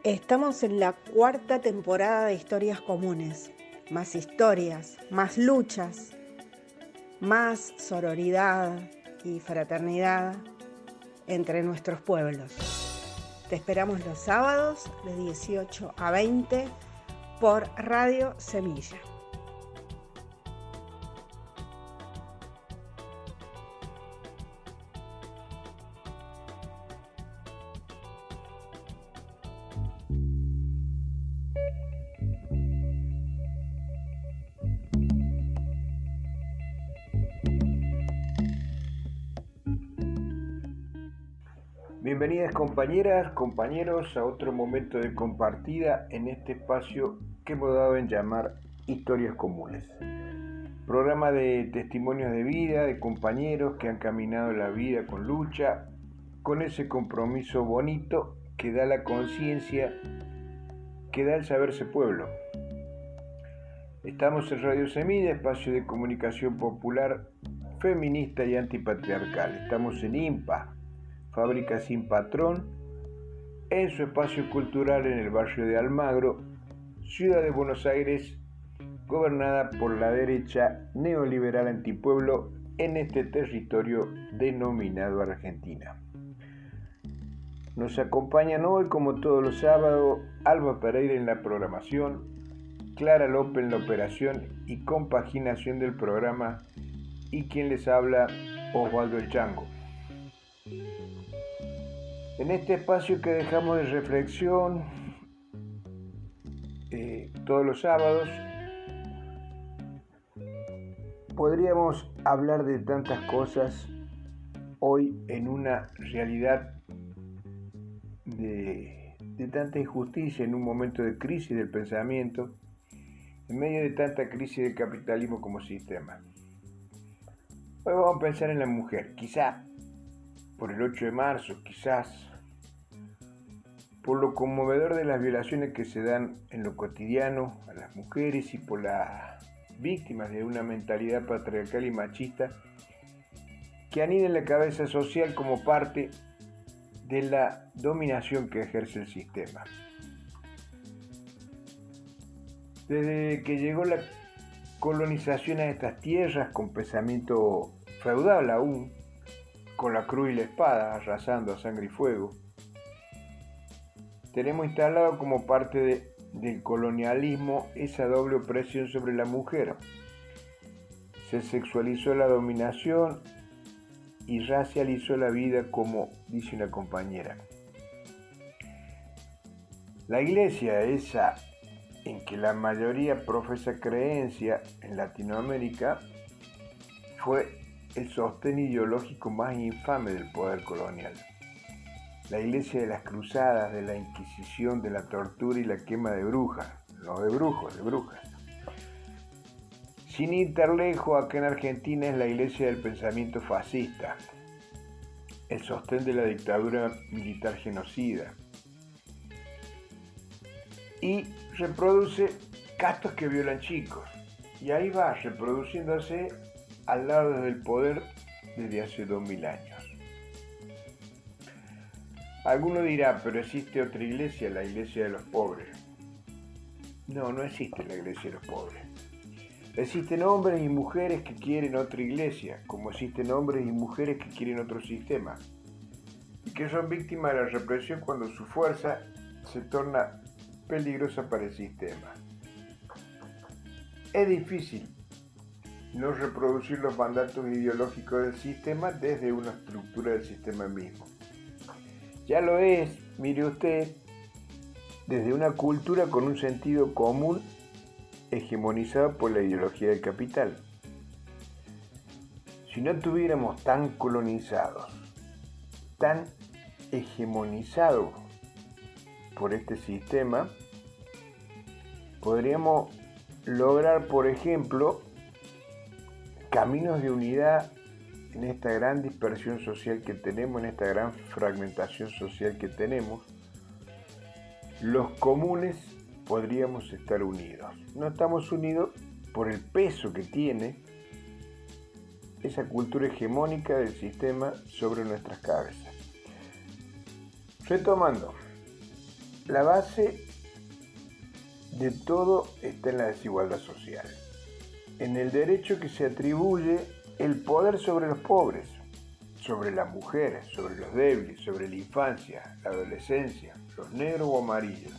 Estamos en la cuarta temporada de Historias Comunes. Más historias, más luchas, más sororidad y fraternidad entre nuestros pueblos. Te esperamos los sábados de 18 a 20 por Radio Semilla. Bienvenidas compañeras, compañeros a otro momento de compartida en este espacio que hemos dado en llamar Historias Comunes. Programa de testimonios de vida, de compañeros que han caminado la vida con lucha, con ese compromiso bonito que da la conciencia, que da el saberse pueblo. Estamos en Radio Semilla, espacio de comunicación popular, feminista y antipatriarcal. Estamos en IMPA, Fábrica Sin Patrón, en su espacio cultural en el barrio de Almagro, ciudad de Buenos Aires, gobernada por la derecha neoliberal antipueblo en este territorio denominado Argentina. Nos acompañan hoy, como todos los sábados, Alba Pereira en la programación, Clara López en la operación y compaginación del programa, y quien les habla, Osvaldo El Chango. En este espacio que dejamos de reflexión todos los sábados, podríamos hablar de tantas cosas hoy en una realidad de tanta injusticia, en un momento de crisis del pensamiento, en medio de tanta crisis del capitalismo como sistema. Hoy vamos a pensar en la mujer, quizá por el 8 de marzo, quizás por lo conmovedor de las violaciones que se dan en lo cotidiano a las mujeres y por las víctimas de una mentalidad patriarcal y machista que anida en la cabeza social como parte de la dominación que ejerce el sistema. Desde que llegó la colonización a estas tierras con pensamiento feudal aún, con la cruz y la espada arrasando a sangre y fuego, tenemos instalado como parte del colonialismo esa doble opresión sobre la mujer. Se sexualizó la dominación y racializó la vida, como dice una compañera. La iglesia, esa en que la mayoría profesa creencia en Latinoamérica, fue el sostén ideológico más infame del poder colonial. La iglesia de las cruzadas, de la inquisición, de la tortura y la quema de brujas, no de brujos, de brujas. Sin ir tan lejos, acá en Argentina es la iglesia del pensamiento fascista, el sostén de la dictadura militar genocida, y reproduce castos que violan chicos, y ahí va reproduciéndose al lado del poder desde hace 2000 años. Alguno dirá, pero existe otra iglesia, la iglesia de los pobres. No, no existe la iglesia de los pobres. Existen hombres y mujeres que quieren otra iglesia, como existen hombres y mujeres que quieren otro sistema, y que son víctimas de la represión cuando su fuerza se torna peligrosa para el sistema. Es difícil no reproducir los mandatos ideológicos del sistema desde una estructura del sistema mismo. Ya lo es, mire usted, desde una cultura con un sentido común hegemonizado por la ideología del capital. Si no estuviéramos tan colonizados, tan hegemonizados por este sistema, podríamos lograr, por ejemplo, caminos de unidad en esta gran dispersión social que tenemos, en esta gran fragmentación social que tenemos. Los comunes podríamos estar unidos. No estamos unidos por el peso que tiene esa cultura hegemónica del sistema sobre nuestras cabezas. Retomando, La base de todo está en la desigualdad social, en el derecho que se atribuye el poder sobre los pobres, sobre las mujeres, sobre los débiles, sobre la infancia, la adolescencia, los negros o amarillos.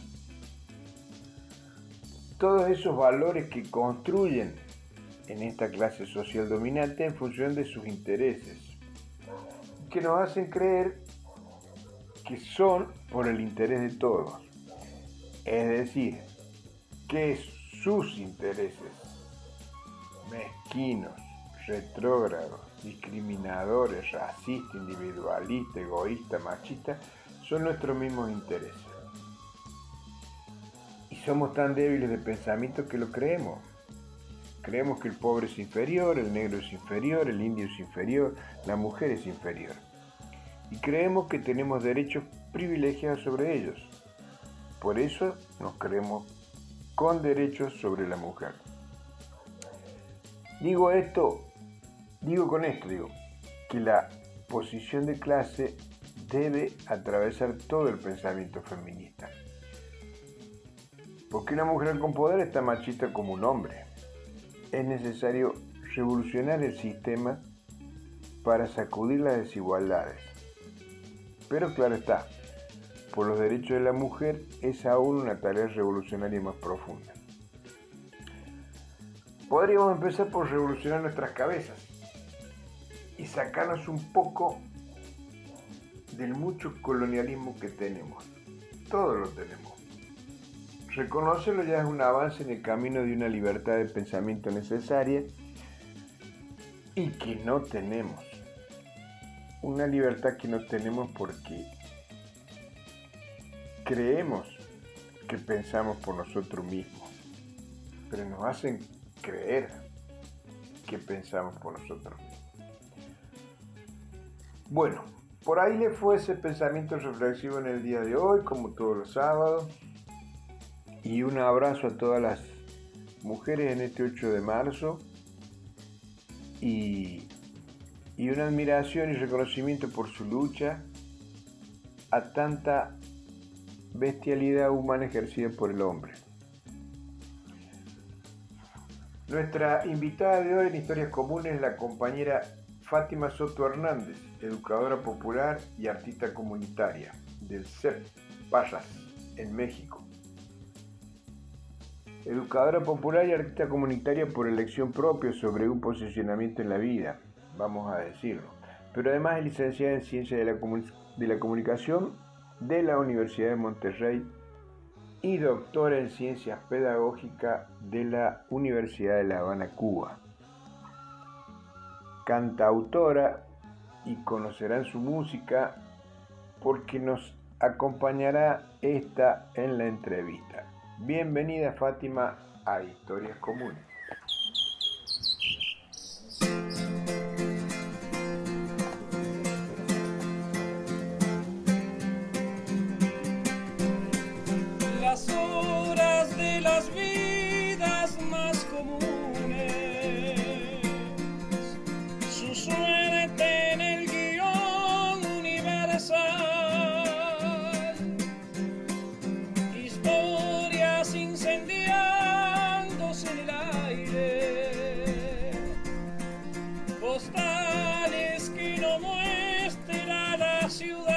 Todos esos valores que construyen en esta clase social dominante en función de sus intereses, que nos hacen creer que son por el interés de todos, es decir, que sus intereses mezquinos, retrógrados, discriminadores, racistas, individualistas, egoístas, machistas, son nuestros mismos intereses. Y somos tan débiles de pensamiento que lo creemos. Creemos que el pobre es inferior, el negro es inferior, el indio es inferior, la mujer es inferior. Y creemos que tenemos derechos privilegiados sobre ellos. Por eso nos creemos con derechos sobre la mujer. Digo con esto que la posición de clase debe atravesar todo el pensamiento feminista. Porque una mujer con poder es tan machista como un hombre. Es necesario revolucionar el sistema para sacudir las desigualdades. Pero claro está, por los derechos de la mujer es aún una tarea revolucionaria más profunda. Podríamos empezar por revolucionar nuestras cabezas y sacarnos un poco del mucho colonialismo que tenemos. Todo lo tenemos. Reconocerlo ya es un avance en el camino de una libertad de pensamiento necesaria y que no tenemos. Una libertad que no tenemos porque creemos que pensamos por nosotros mismos, pero nos hacen creer que pensamos por nosotros mismos. Bueno, por ahí le fue ese pensamiento reflexivo en el día de hoy, como todos los sábados. Y un abrazo a todas las mujeres en este 8 de marzo y una admiración y reconocimiento por su lucha a tanta bestialidad humana ejercida por el hombre. Nuestra invitada de hoy en Historias Comunes es la compañera Fátima Soto Hernández, educadora popular y artista comunitaria del CEP Payas, en México. Educadora popular y artista comunitaria por elección propia sobre un posicionamiento en la vida, vamos a decirlo. Pero además es licenciada en Ciencias de la Comunicación de la Universidad de Monterrey y doctora en Ciencias Pedagógicas de la Universidad de La Habana, Cuba. Cantautora, y conocerán su música porque nos acompañará esta en la entrevista. Bienvenida, Fátima, a Historias Comunes. Las horas de las vidas más comunes, su suerte en el guión universal, historias incendiándose en el aire, postales que no muestran la ciudad.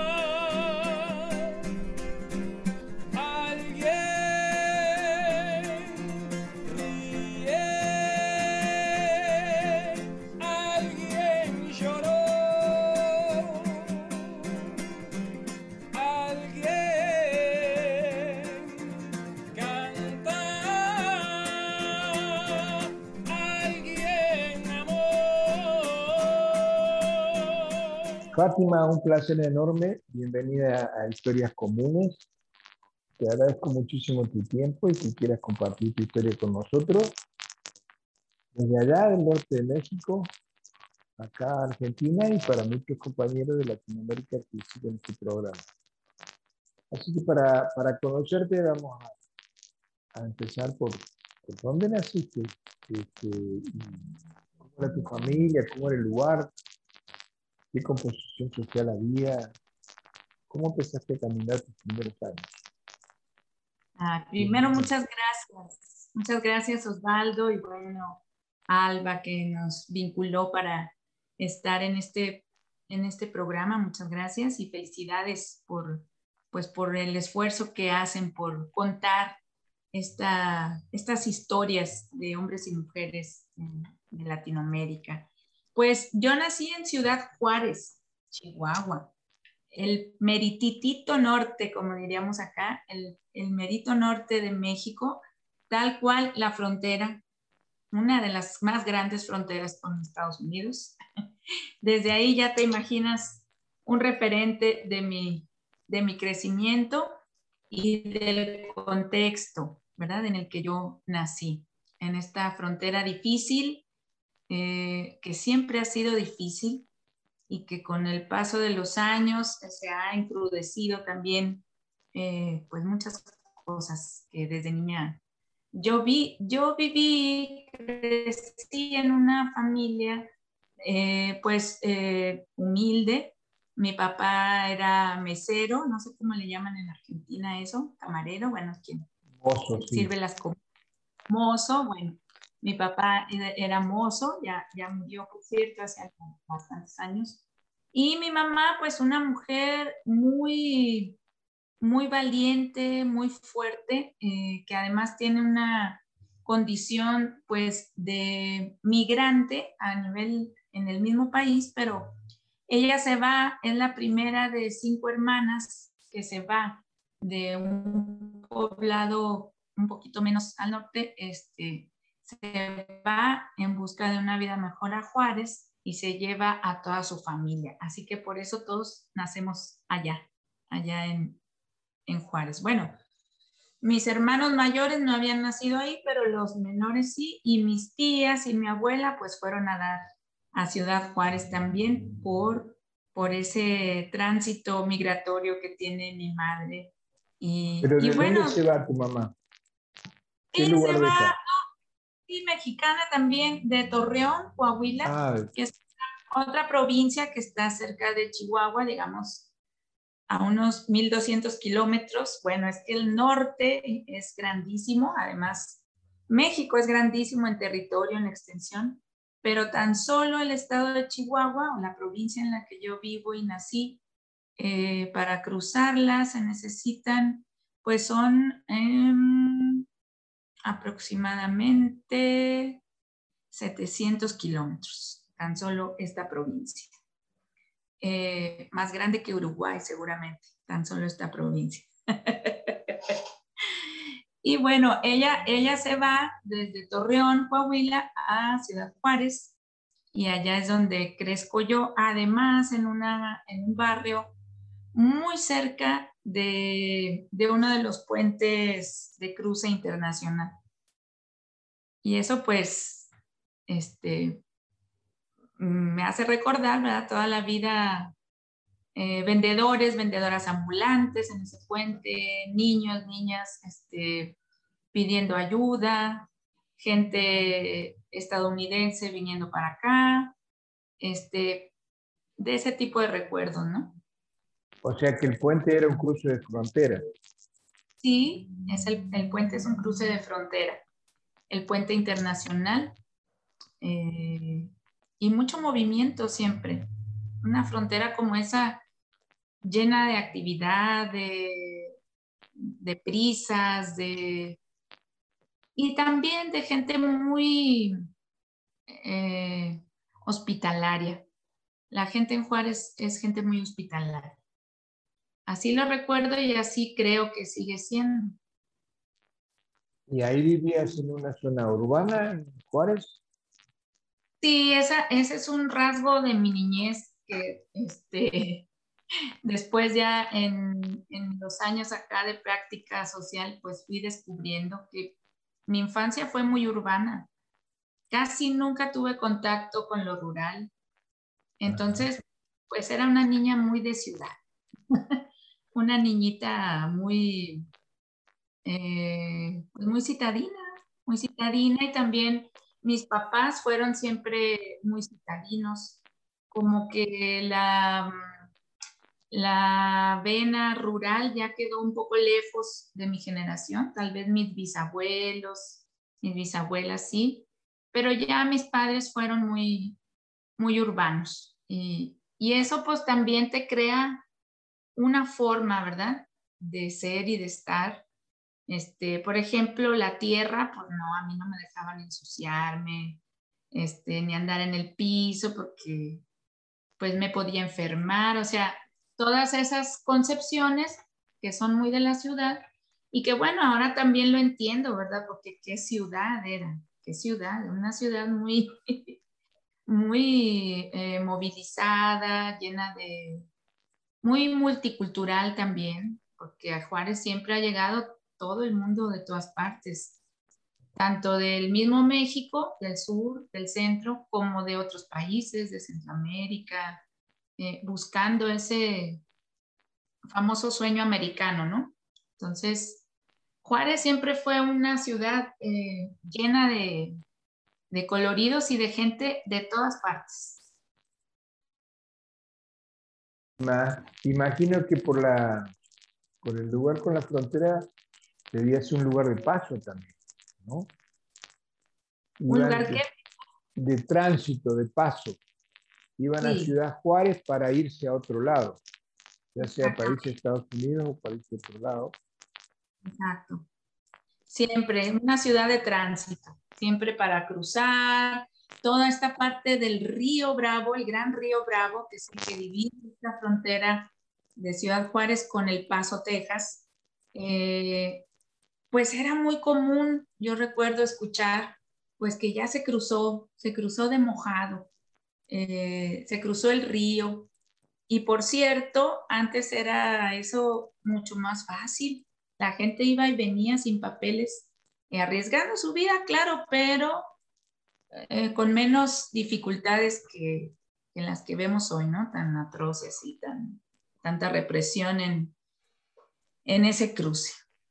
Fátima, un placer enorme. Bienvenida a Historias Comunes. Te agradezco muchísimo tu tiempo y que quieras compartir tu historia con nosotros. Desde allá, del norte de México, acá a Argentina y para muchos compañeros de Latinoamérica que siguen este programa. Así que para conocerte vamos a empezar por dónde naciste, cómo era tu familia, cómo era el lugar, qué composición social había, cómo empezaste a caminar tus primeros años. Primero, muchas gracias. Muchas gracias, Osvaldo, y bueno, Alba, que nos vinculó para estar en este programa. Muchas gracias y felicidades por el esfuerzo que hacen por contar estas historias de hombres y mujeres de Latinoamérica. Pues yo nací en Ciudad Juárez, Chihuahua, el merititito norte, como diríamos acá, el merito norte de México, tal cual la frontera, una de las más grandes fronteras con Estados Unidos. Desde ahí ya te imaginas un referente de mi crecimiento y del contexto, ¿verdad? En el que yo nací, en esta frontera difícil, que siempre ha sido difícil y que con el paso de los años se ha encrudecido también, pues muchas cosas que desde niña yo viví, crecí en una familia humilde. Mi papá era mesero, no sé cómo le llaman en Argentina eso, camarero, bueno, quien Mozo, sí. sirve las comidas. Mozo, bueno, mi papá era mozo, ya murió, por cierto, hace bastantes años. Y mi mamá, pues una mujer muy, muy valiente, muy fuerte, que además tiene una condición, pues, de migrante a nivel en el mismo país, pero ella se va, es la primera de 5 hermanas que se va de un poblado un poquito menos al norte, se va en busca de una vida mejor a Juárez y se lleva a toda su familia. Así que por eso todos nacemos allá en Juárez. Bueno, mis hermanos mayores no habían nacido ahí, pero los menores sí, y mis tías y mi abuela pues fueron a dar a Ciudad Juárez también por ese tránsito migratorio que tiene mi madre. Pero Y ¿de bueno, dónde se va tu mamá? ¿Qué sí, lugar se va, deja? sí, mexicana también, de Torreón, Coahuila, Ah, que es otra provincia que está cerca de Chihuahua, digamos, a unos 1,200 kilómetros. Bueno, es que el norte es grandísimo, además México es grandísimo en territorio, en extensión, pero tan solo el estado de Chihuahua, o la provincia en la que yo vivo y nací, para cruzarla se necesitan, pues son aproximadamente 700 kilómetros, tan solo esta provincia. Más grande que Uruguay seguramente, tan solo esta provincia. Y bueno, ella se va desde Torreón, Coahuila, a Ciudad Juárez, y allá es donde crezco yo, además en un barrio muy cerca de uno de los puentes de cruce internacional. Y eso pues, me hace recordar, ¿verdad? Toda la vida, vendedoras ambulantes en ese puente, niños, niñas, pidiendo ayuda, gente estadounidense viniendo para acá, de ese tipo de recuerdos, ¿no? o sea que el puente era un cruce de frontera. Sí, el puente es un cruce de frontera, el puente internacional, y mucho movimiento siempre. Una frontera como esa llena de actividad, de prisas, y también de gente muy eh, hospitalaria. La gente en Juárez es gente muy hospitalaria. Así lo recuerdo y así creo que sigue siendo. ¿Y ahí vivías en una zona urbana, en Juárez? Sí, ese es un rasgo de mi niñez que después ya en los años acá de práctica social, pues fui descubriendo que mi infancia fue muy urbana. Casi nunca tuve contacto con lo rural. Entonces, pues era una niña muy de ciudad. Una niñita pues muy citadina, y también mis papás fueron siempre muy citadinos, como que la vena rural ya quedó un poco lejos de mi generación, tal vez mis bisabuelos, mis bisabuelas sí, pero ya mis padres fueron muy, muy urbanos y eso pues también te crea una forma, ¿verdad? De ser y de estar. Por ejemplo, la tierra, pues no, a mí no me dejaban ensuciarme, ni andar en el piso porque pues me podía enfermar, o sea, todas esas concepciones que son muy de la ciudad y que bueno, ahora también lo entiendo, ¿verdad? Porque qué ciudad era, qué ciudad, una ciudad muy, muy movilizada, llena de, muy multicultural también, porque a Juárez siempre ha llegado todo el mundo de todas partes, tanto del mismo México, del sur, del centro, como de otros países, de Centroamérica, buscando ese famoso sueño americano, ¿no? Entonces, Juárez siempre fue una ciudad llena de coloridos y de gente de todas partes. Imagino que por el lugar con la frontera debía ser un lugar de paso también, ¿no? Un lugar Iban que de tránsito, de paso. Iban a sí, Ciudad Juárez para irse a otro lado, ya sea país de exactamente, Estados Unidos o país de otro lado. exacto. Siempre una ciudad de tránsito, siempre para cruzar toda esta parte del río Bravo, el gran río Bravo, que es el que divide esta frontera de Ciudad Juárez con El Paso, Texas. Pues era muy común, yo recuerdo escuchar, pues que ya se cruzó de mojado, se cruzó el río. Y por cierto, antes era eso mucho más fácil. La gente iba y venía sin papeles, arriesgando su vida, claro, pero con menos dificultades que en las que vemos hoy, ¿no? Tan atroces y tanta represión en ese cruce.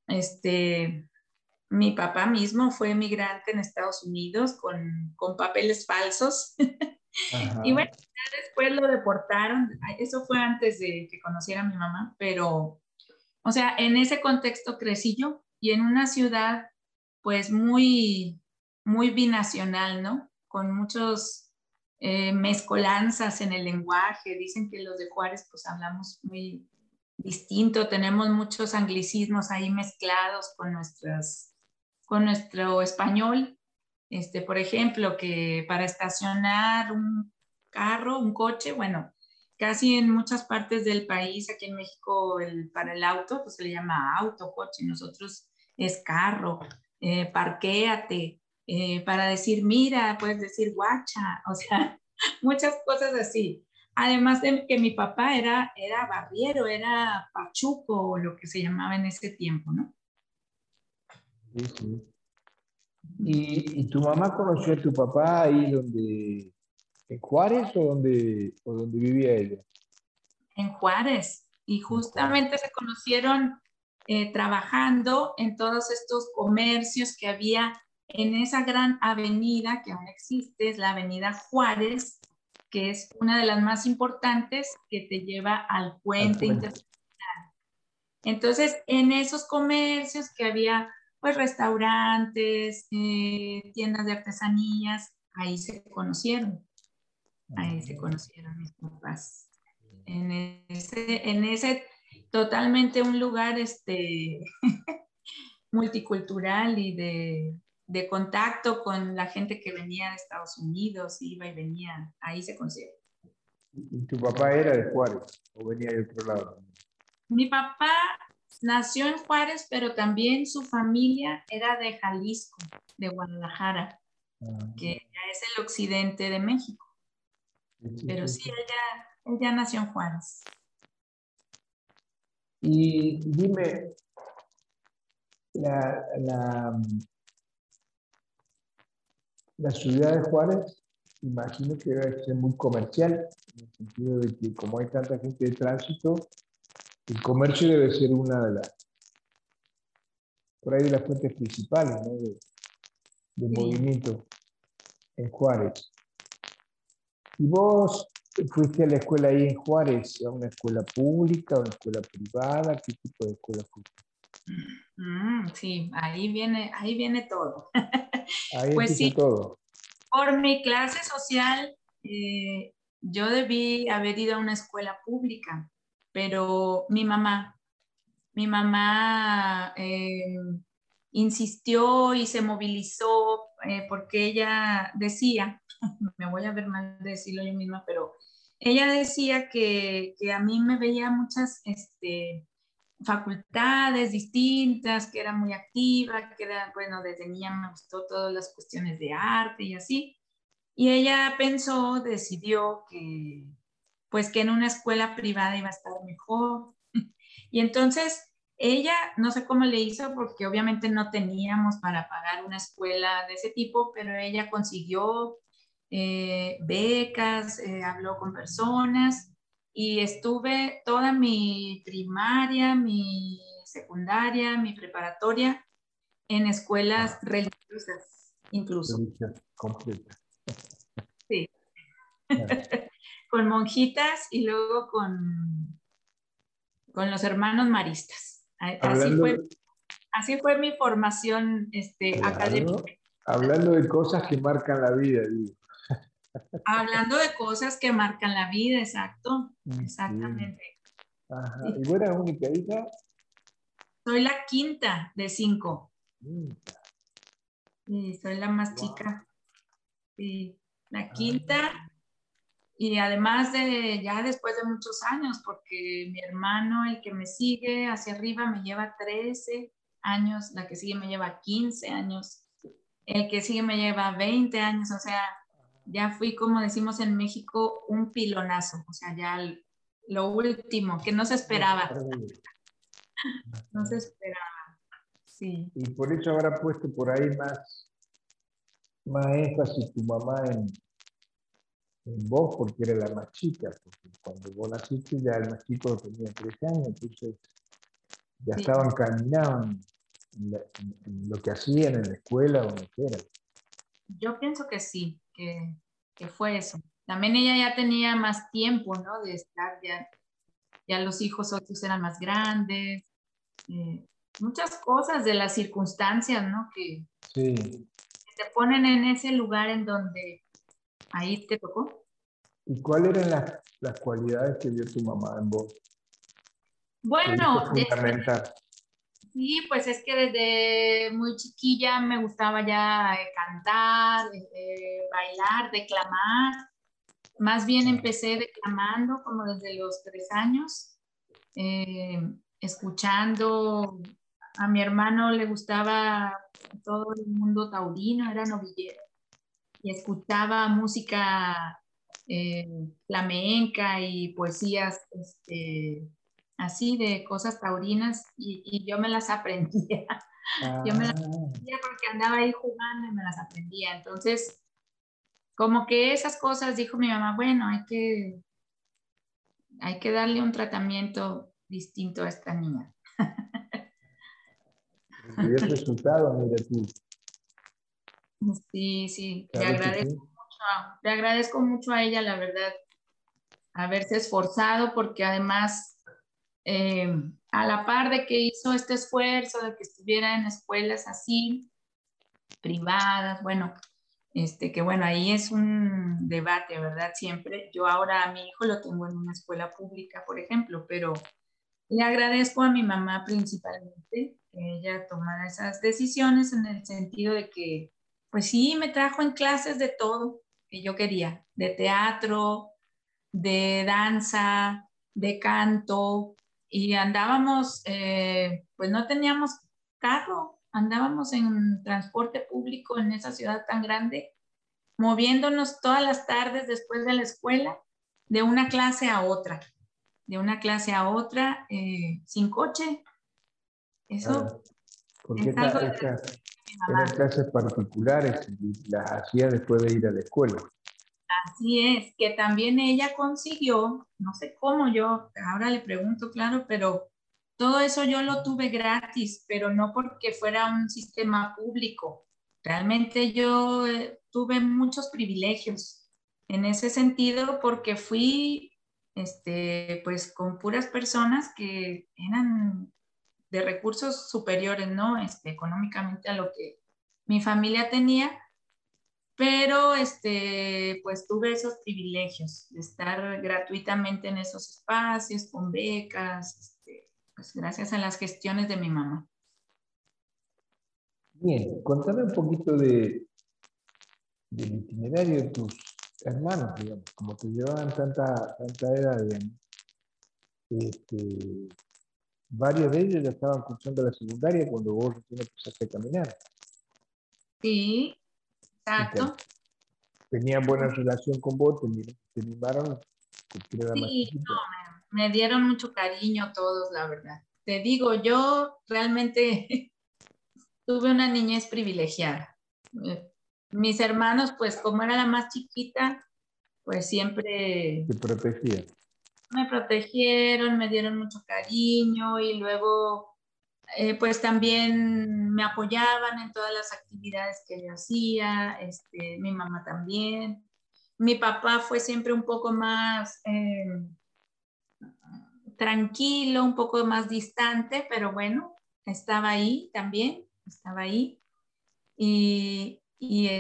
Mi papá mismo fue migrante en Estados Unidos con papeles falsos. Y Ajá. bueno, ya después lo deportaron. Eso fue antes de que conociera a mi mamá, pero, o sea, en ese contexto crecí yo y en una ciudad, pues muy, muy binacional, ¿no? Con muchos mezcolanzas en el lenguaje. Dicen que los de Juárez, pues hablamos muy distinto, tenemos muchos anglicismos ahí mezclados con nuestro español. Por ejemplo, que para estacionar un carro, un coche, bueno, casi en muchas partes del país, aquí en México, para el auto, pues se le llama auto, coche, nosotros es carro, parquéate, para decir mira, puedes decir guacha, o sea, muchas cosas así. Además de que mi papá era barriero, era pachuco, lo que se llamaba en ese tiempo, ¿no? Sí, sí. ¿Y tu mamá conoció a tu papá ahí donde, en Juárez o donde vivía ella? En Juárez. Y En Juárez. justamente se conocieron trabajando en todos estos comercios que había en esa gran avenida que aún existe, es la Avenida Juárez, que es una de las más importantes que te lleva al Al puente puente. internacional. Entonces, en esos comercios que había, pues, restaurantes, tiendas de artesanías, ahí se conocieron mis papás. En ese totalmente un lugar multicultural y de contacto con la gente que venía de Estados Unidos, iba y venía, ahí se conocieron. ¿Y tu papá era de Juárez o venía de otro lado? Mi papá nació en Juárez, pero también su familia era de Jalisco, de Guadalajara, Ah, que ya es el occidente de México. sí, sí, Pero sí, sí, sí. ella nació en Juárez. Y dime, la, la, la ciudad de Juárez, imagino que debe ser muy comercial, en el sentido de que como hay tanta gente de tránsito, el comercio debe ser una de las, por ahí de las fuentes principales, ¿no? De Sí. movimiento en Juárez. ¿Y vos fuiste a la escuela ahí en Juárez, a una escuela pública, a una escuela privada, ¿qué tipo de escuela fuiste? Sí, ahí viene todo. Ahí Pues empieza sí, todo. por mi clase social, yo debí haber ido a una escuela pública, pero mi mamá insistió y se movilizó porque ella decía, me voy a ver mal de decirlo yo misma, pero ella decía que a mí me veía muchas facultades distintas, que era muy activa, que era, bueno, desde niña me gustó todas las cuestiones de arte y así. Y ella pensó, decidió que, pues que en una escuela privada iba a estar mejor. Y entonces ella, no sé cómo le hizo, porque obviamente no teníamos para pagar una escuela de ese tipo, pero ella consiguió becas, habló con personas y estuve toda mi primaria, mi secundaria, mi preparatoria en escuelas religiosas, incluso. Religión completa. Sí, Claro. con monjitas y luego con los hermanos maristas. Hablando, Así fue mi formación académica. claro, hablando de cosas que marcan la vida, digo. Hablando de cosas que marcan la vida, exacto, Sí. exactamente. Ajá. Sí. ¿Y vos eras única hija? Soy la quinta de 5 Mm, y soy la más wow. chica. Sí, la Ah, quinta y además de ya después de muchos años, porque mi hermano, el que me sigue hacia arriba, me lleva 13 años, la que sigue me lleva 15 años, el que sigue me lleva 20 años, o sea, ya fui, como decimos en México, un pilonazo, o sea, ya lo último, que no se esperaba, no se esperaba, sí. y por eso habrá puesto por ahí más énfasis tu mamá en vos, porque era la más chica, porque cuando vos naciste ya el más chico tenía 13 años, entonces ya Sí, estaban caminaban en lo que hacían en la escuela, donde quiera. yo pienso que sí, que fue eso. También ella ya tenía más tiempo, ¿no? De estar, ya los hijos otros eran más grandes, muchas cosas de las circunstancias, ¿no? Que Sí. te ponen en ese lugar en donde ahí te tocó. ¿Y cuáles eran las cualidades que vio tu mamá en vos? Que hizo Bueno, fundamental. sí, pues es que desde muy chiquilla me gustaba ya cantar, bailar, declamar. Más bien empecé declamando como desde los 3 años, eh, escuchando. A mi hermano le gustaba todo el mundo taurino, era novillero, y escuchaba música eh, flamenca y poesías así de cosas taurinas y yo me las aprendía. Yo me las Ah, aprendía porque andaba ahí jugando y me las aprendía. Entonces, como que esas cosas, dijo mi mamá, bueno, hay que darle un tratamiento distinto a esta niña. y el resultado, mira tú, Sí, sí, ¿sabes que sí? le agradezco mucho a ella, la verdad, haberse esforzado porque además, eh, a la par de que hizo este esfuerzo de que estuviera en escuelas así, privadas, bueno, que bueno, ahí es un debate, ¿verdad? Siempre. Yo ahora a mi hijo lo tengo en una escuela pública, por ejemplo, pero le agradezco a mi mamá principalmente que ella tomara esas decisiones en el sentido de que, pues sí, me trajo en clases de todo que yo quería, de teatro, de danza, de canto, y andábamos, pues no teníamos carro, andábamos en transporte público en esa ciudad tan grande, moviéndonos todas las tardes después de la escuela, de una clase a otra, de una clase a otra, sin coche. Eso Claro, porque es algo de mi eran mamá. clases particulares y las hacía después de ir a la escuela. Así es, que también ella consiguió, no sé cómo, yo ahora le pregunto, claro, pero todo eso yo lo tuve gratis, pero no porque fuera un sistema público. Realmente yo tuve muchos privilegios. en ese sentido porque fui pues con puras personas que eran de recursos superiores, ¿no? Económicamente a lo que mi familia tenía, pero pues tuve esos privilegios de estar gratuitamente en esos espacios, con becas, pues gracias a las gestiones de mi mamá. Bien, contame un poquito del itinerario de tus hermanos, digamos, como te llevaban tanta edad, digamos. Varios de ellos ya estaban cursando la secundaria cuando vos recién empezaste a caminar. Sí, exacto. ¿Tenían buena relación con vos? ¿Te mimaron? Porque era más Sí, chiquito. no, me dieron mucho cariño todos, la verdad. Te digo, yo realmente tuve una niñez privilegiada. Mis hermanos, pues como era la más chiquita, pues siempre Te protegían. me protegieron, me dieron mucho cariño y luego pues también me apoyaban en todas las actividades que yo hacía, mi mamá también. Mi papá fue siempre un poco más tranquilo, un poco más distante, pero bueno, estaba ahí también, estaba ahí. Y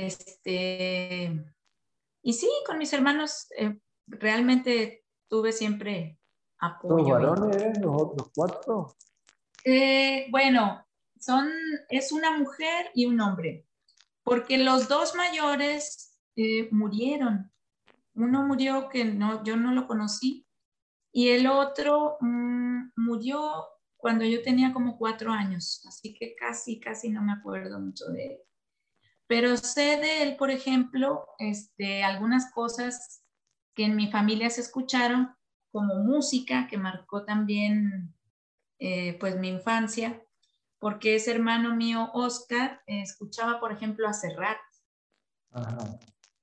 y sí, con mis hermanos realmente tuve siempre ¿Todos apoyo. varones eran los otros 4? Bueno, es una mujer y un hombre, porque los dos mayores murieron. Uno murió que no, yo no lo conocí y el otro murió cuando yo tenía como 4 años, así que casi no me acuerdo mucho de él. Pero sé de él, por ejemplo, algunas cosas que en mi familia se escucharon, como música que marcó también pues mi infancia, porque ese hermano mío, Oscar, escuchaba, por ejemplo, a Serrat. Ajá.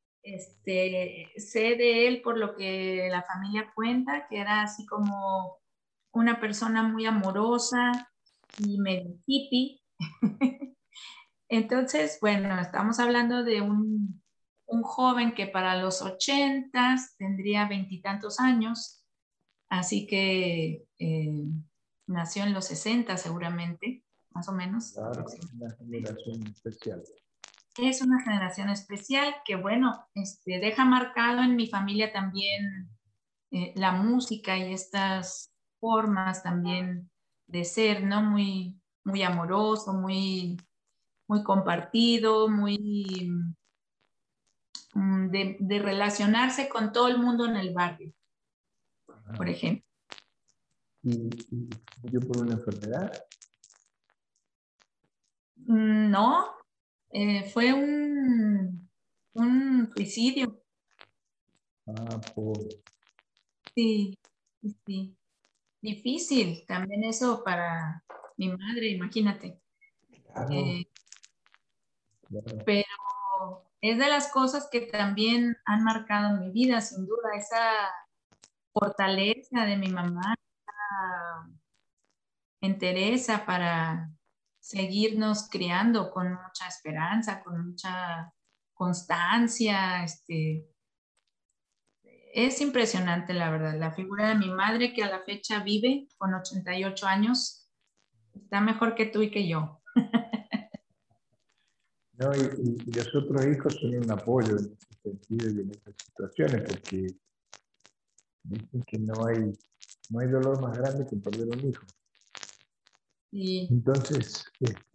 Sé de él por lo que la familia cuenta, que era así como una persona muy amorosa y medio hippie. Entonces, bueno, estamos hablando de un joven que para los 80 tendría 20 y tantos años, así que nació en los 60 seguramente, más o menos. Claro, una generación especial. Es una generación especial que, bueno, deja marcado en mi familia también la música y estas formas también de ser, ¿no? Muy amoroso, muy compartido, muy de relacionarse con todo el mundo en el barrio, por ejemplo. ¿Y murió por una enfermedad? No, fue un suicidio. Ah, pobre. Sí, sí, sí. Difícil también eso para mi madre, imagínate. Claro, Eh, claro. pero es de las cosas que también han marcado mi vida, sin duda, esa fortaleza de mi mamá, esa entereza para seguirnos criando con mucha esperanza, con mucha constancia. Es impresionante, la verdad. La figura de mi madre, que a la fecha vive con 88 años, está mejor que tú y que yo. No, y los otros hijos son un apoyo en ese sentido y en esas situaciones, porque dicen que no hay dolor más grande que perder un hijo. Y Entonces,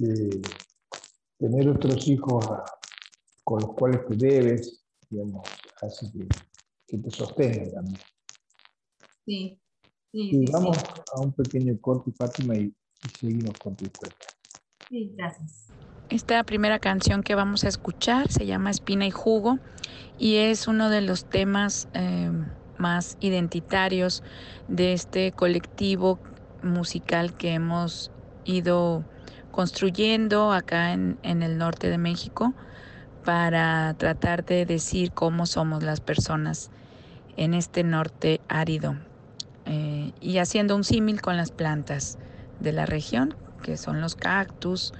tener otros hijos con los cuales te debes, digamos, hace que te sostengan también. sí, sí, Y sí, sí. vamos a un pequeño corte, Fátima, y seguimos con tu historia. Sí, gracias. Esta primera canción que vamos a escuchar se llama Espina y Jugo y es uno de los temas más identitarios de este colectivo musical que hemos ido construyendo acá en el norte de México para tratar de decir cómo somos las personas en este norte árido y haciendo un símil con las plantas de la región, que son los cactus,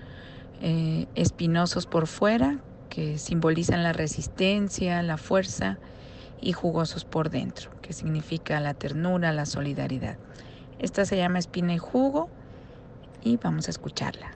espinosos por fuera, que simbolizan la resistencia, la fuerza, y jugosos por dentro, que significa la ternura, la solidaridad. Esta se llama Espina y Jugo y vamos a escucharla.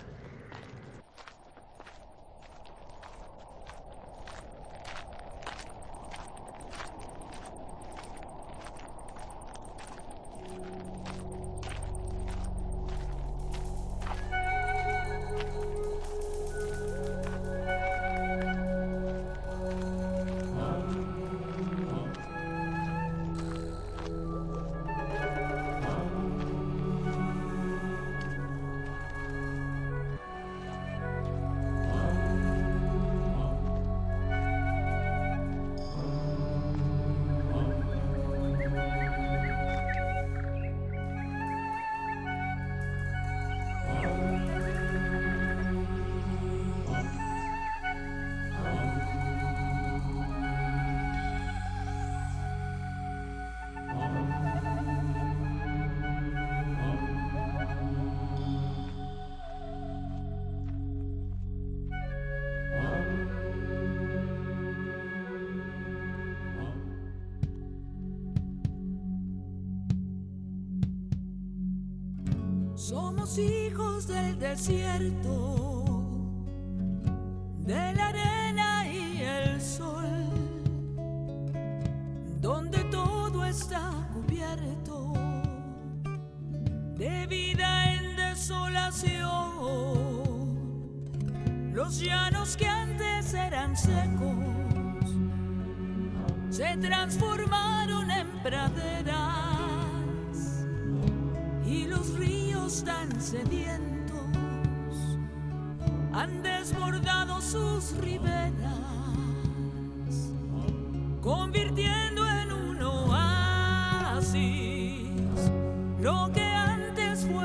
Somos hijos del desierto, de la arena y el sol, donde todo está cubierto de vida en desolación. Los llanos que antes eran secos se transformaron en praderas, y los ríos tan sedientos han desbordado sus riberas, convirtiendo en un oasis lo que antes fue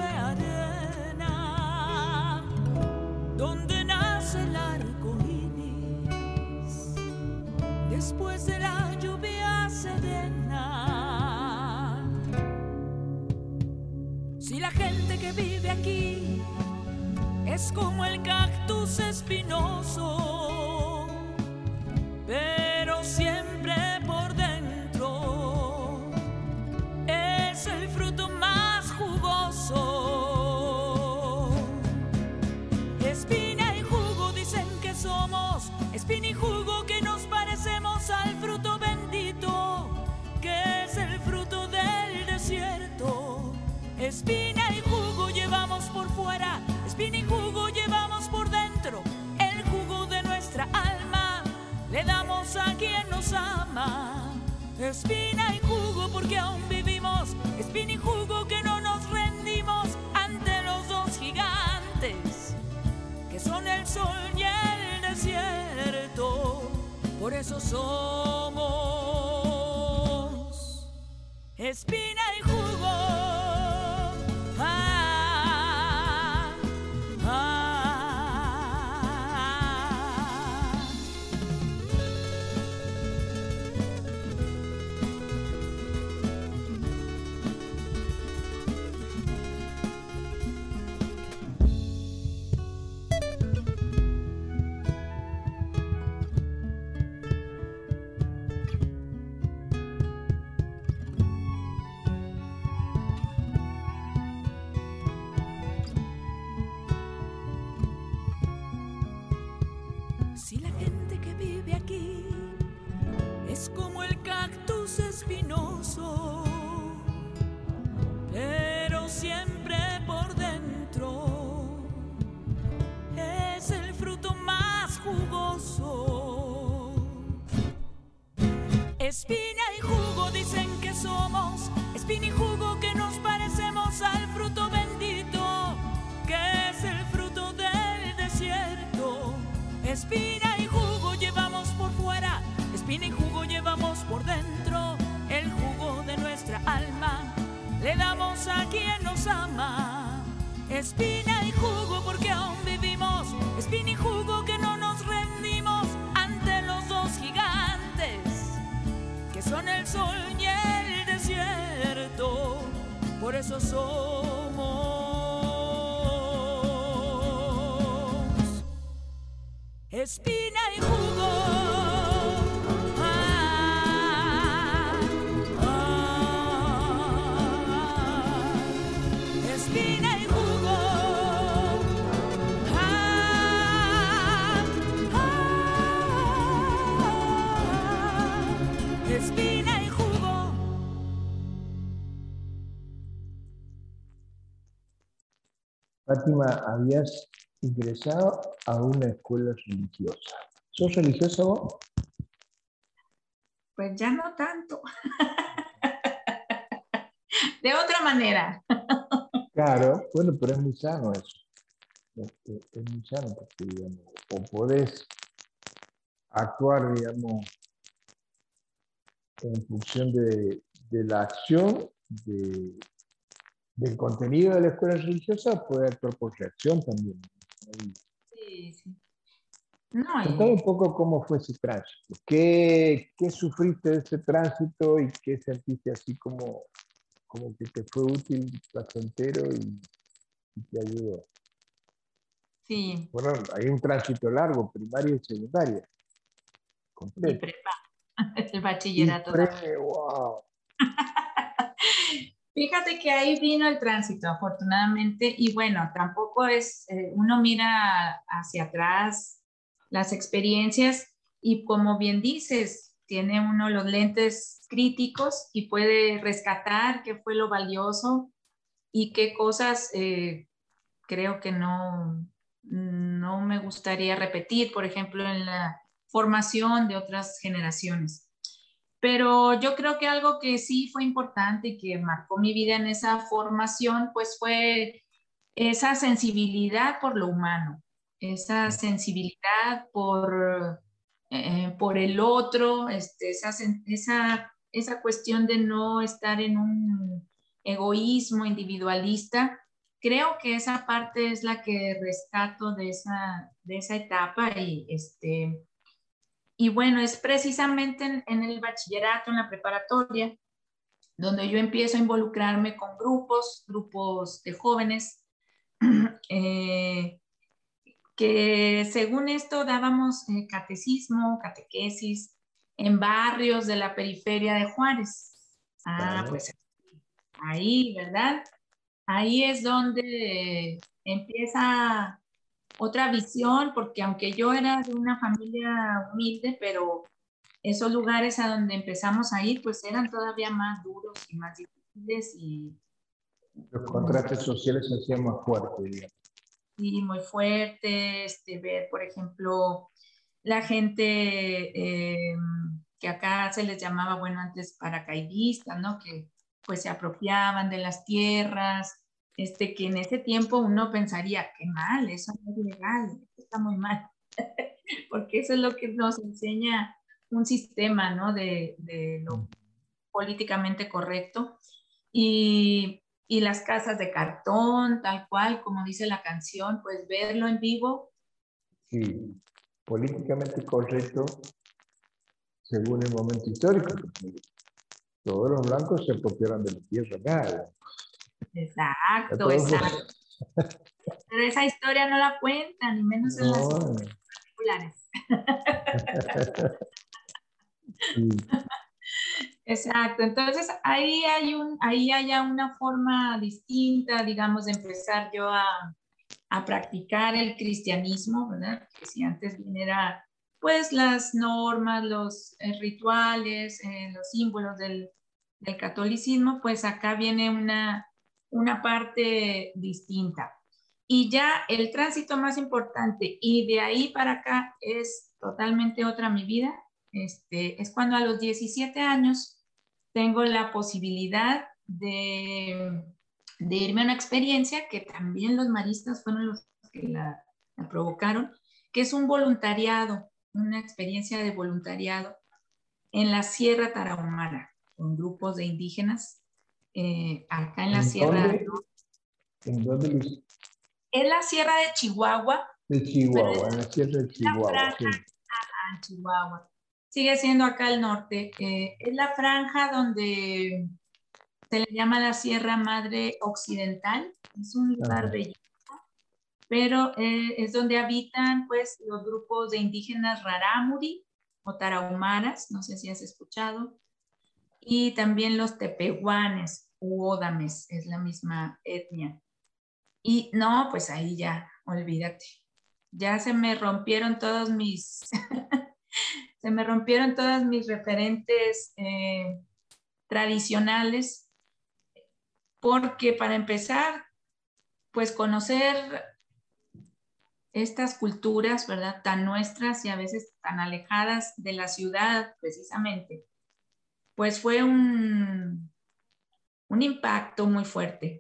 arena, donde nace el arco iris después de la lluvia serena. Si la gente que vive aquí es como el cactus espinoso, pero siempre por dentro es el fruto más jugoso. Espina y jugo dicen que somos, espina y jugo que nos parecemos al fruto bendito, que es el fruto del desierto. Espina y jugo llevamos por fuera, espina y jugo llevamos por dentro, el jugo de nuestra alma le damos a quien nos ama. Espina y jugo porque aún vivimos, espina y jugo que no nos rendimos ante los dos gigantes que son el sol y el desierto. Por eso somos espina y jugo. Si la gente que vive aquí es como el cactus espinoso, pero siempre por dentro es el fruto más jugoso. Espina y jugo dicen que somos, espina y jugo que nos parecemos al fruto bendito, que es el fruto del desierto. Espina y jugo llevamos por fuera, espina y jugo llevamos por dentro, el jugo de nuestra alma le damos a quien nos ama. Espina y jugo porque aún vivimos, espina y jugo que no nos rendimos ante los dos gigantes que son el sol y el desierto. Por eso somos espina y jugo. Fátima, habías ingresado a una escuela religiosa. ¿Sos religiosa vos? Pues ya no tanto. De otra manera. Claro, bueno, pero es muy sano eso. Es muy sano porque, digamos, o podés actuar, digamos, en función de la acción, del contenido de la escuela religiosa, o puede actuar por reacción también. Sí, sí. No, Contame un poco cómo fue ese tránsito. ¿Qué sufriste de ese tránsito y qué sentiste así como que te fue útil, placentero y te ayudó? sí, Bueno, hay un tránsito largo, primaria y secundaria, y completo. prepa, el Y bachillerato también. wow. Fíjate que ahí vino el tránsito, afortunadamente, y bueno, tampoco es, uno mira hacia atrás las experiencias y como bien dices, tiene uno los lentes críticos y puede rescatar qué fue lo valioso y qué cosas creo que no me gustaría repetir, por ejemplo, en la formación de otras generaciones. Pero yo creo que algo que sí fue importante y que marcó mi vida en esa formación, pues fue esa sensibilidad por lo humano, esa sensibilidad por el otro, esa cuestión de no estar en un egoísmo individualista. Creo que esa parte es la que rescato de esa etapa y bueno, es precisamente en el bachillerato, en la preparatoria, donde yo empiezo a involucrarme con grupos de jóvenes, eh, que según esto dábamos catecismo, catequesis en barrios de la periferia de Juárez. Ah, Claro. pues ahí, ¿verdad? Ahí es donde empieza otra visión, porque aunque yo era de una familia humilde, pero esos lugares a donde empezamos a ir, pues eran todavía más duros y más difíciles Los contrastes sociales se hacían más fuertes, digamos. y muy fuertes. Ver, por ejemplo, la gente que acá se les llamaba, bueno, antes paracaidistas, ¿no? Que pues se apropiaban de las tierras, que en ese tiempo uno pensaría, qué mal, eso no es legal, eso está muy mal, porque eso es lo que nos enseña un sistema, ¿no? De lo políticamente correcto. Y las casas de cartón, tal cual, como dice la canción, pues verlo en vivo. Sí, políticamente correcto según el momento histórico, porque todos los blancos se apropiaron de la tierra acá. Exacto, Todos exacto. Pero esa historia no la cuentan, ni menos en las no. populares. Sí. Exacto, entonces ahí hay ya una forma distinta, digamos, de empezar yo a practicar el cristianismo, ¿verdad? Que si antes bien era pues las normas, los rituales, los símbolos del catolicismo, pues acá viene una parte distinta. Y ya el tránsito más importante, y de ahí para acá es totalmente otra mi vida, es cuando a los 17 años tengo la posibilidad de irme a una experiencia que también los maristas fueron los que la provocaron, que es un voluntariado, una experiencia de voluntariado en la Sierra Tarahumara, con grupos de indígenas, acá en la ¿En Sierra, dónde? ¿En dónde? es la Sierra de Chihuahua, De pero Chihuahua, en la sierra de es la Chihuahua, franja, sí. Chihuahua, sigue siendo acá el norte, es la franja donde se le llama la Sierra Madre Occidental, es un lugar bello, pero es donde habitan pues los grupos de indígenas Rarámuri o Tarahumaras, no sé si has escuchado, y también los Tepehuanes u Odames, es la misma etnia. Y no, pues ahí ya, olvídate, ya se me rompieron todos mis, se me rompieron todas mis referentes tradicionales, porque para empezar, pues conocer estas culturas, ¿verdad? Tan nuestras y a veces tan alejadas de la ciudad, precisamente, pues fue un impacto muy fuerte,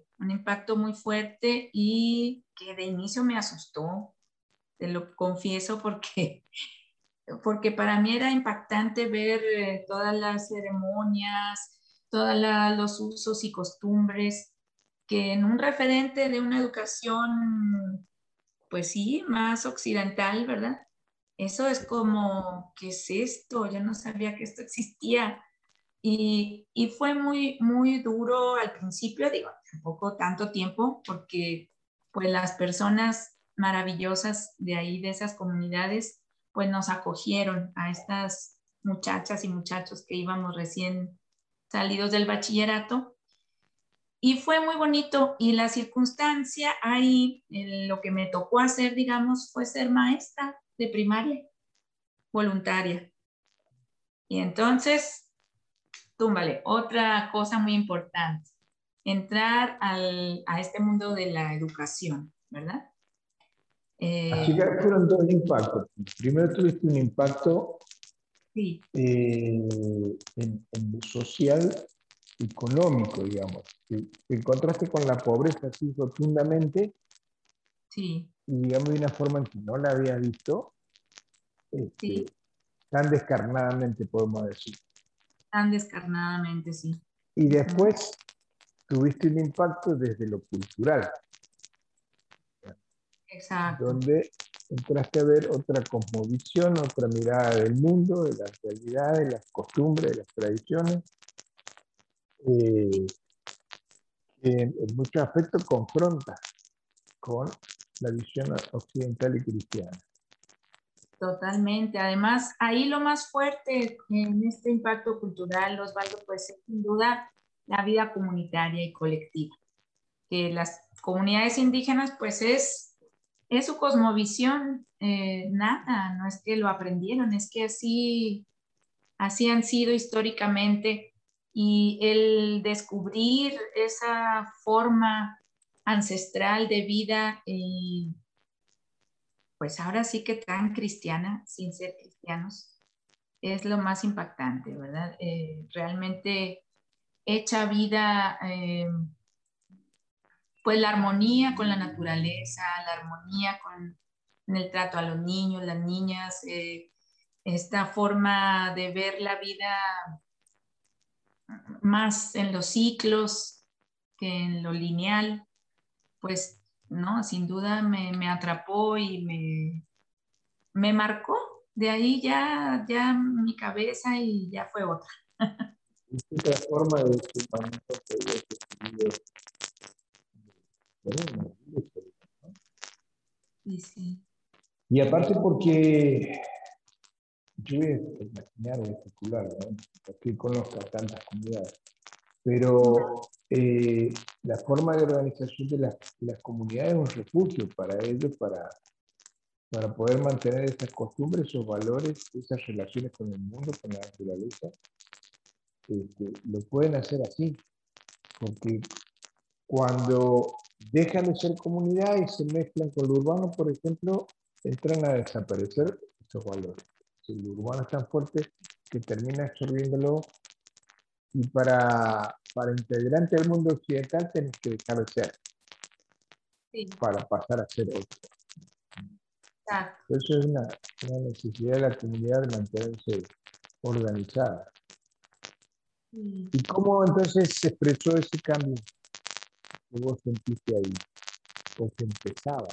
y que de inicio me asustó, te lo confieso, porque para mí era impactante ver todas las ceremonias, los usos y costumbres que en un referente de una educación, pues sí, más occidental, ¿verdad? Eso es como, ¿qué es esto? Yo no sabía que esto existía. Y fue muy, muy duro al principio, digo, tampoco tanto tiempo, porque pues las personas maravillosas de ahí, de esas comunidades, pues nos acogieron a estas muchachas y muchachos que íbamos recién salidos del bachillerato. Y fue muy bonito, y la circunstancia ahí, lo que me tocó hacer, digamos, fue ser maestra de primaria, voluntaria. Y entonces, túmbale, otra cosa muy importante, entrar a este mundo de la educación, ¿verdad? Así que fueron dos impactos. Primero tuviste un impacto Sí, en lo social, económico, digamos. Te encontraste con la pobreza así rotundamente sí, y, digamos, de una forma en que no la había visto, sí, tan descarnadamente, podemos decir. tan descarnadamente, sí. Y después tuviste un impacto desde lo cultural, Exacto. donde entraste a ver otra cosmovisión, otra mirada del mundo, de las realidades, de las costumbres, de las tradiciones, que en muchos aspectos confronta con la visión occidental y cristiana. Totalmente. Además, ahí lo más fuerte en este impacto cultural, Osvaldo, pues es sin duda la vida comunitaria y colectiva. Que las comunidades indígenas, pues es su cosmovisión nata, no es que lo aprendieron, es que así han sido históricamente, y el descubrir esa forma ancestral de vida, pues ahora sí que tan cristiana, sin ser cristianos, es lo más impactante, ¿verdad? Realmente hecha vida, pues la armonía con la naturaleza, la armonía en el trato a los niños, las niñas, esta forma de ver la vida más en los ciclos que en lo lineal, pues no, sin duda me atrapó y me marcó. De ahí ya mi cabeza y ya fue otra. Es otra forma de humanizar que había recibido. Sí, sí. Y aparte porque yo voy a imaginar, voy a especular, ¿no? Porque conozco a tantas comunidades, pero la forma de organización de las comunidades es un refugio para ellos, para poder mantener esas costumbres, esos valores, esas relaciones con el mundo, con la naturaleza. Lo pueden hacer así, porque cuando dejan de ser comunidad y se mezclan con lo urbano, por ejemplo, entran a desaparecer esos valores. El urbano es tan fuerte que termina absorbiéndolo, y para integrante del mundo occidental tenés que dejar de ser, Sí, para pasar a ser otro. exacto. Eso es una necesidad de la comunidad de mantenerse organizada. Sí. ¿Y cómo entonces se expresó ese cambio que vos sentiste ahí, o que empezaba?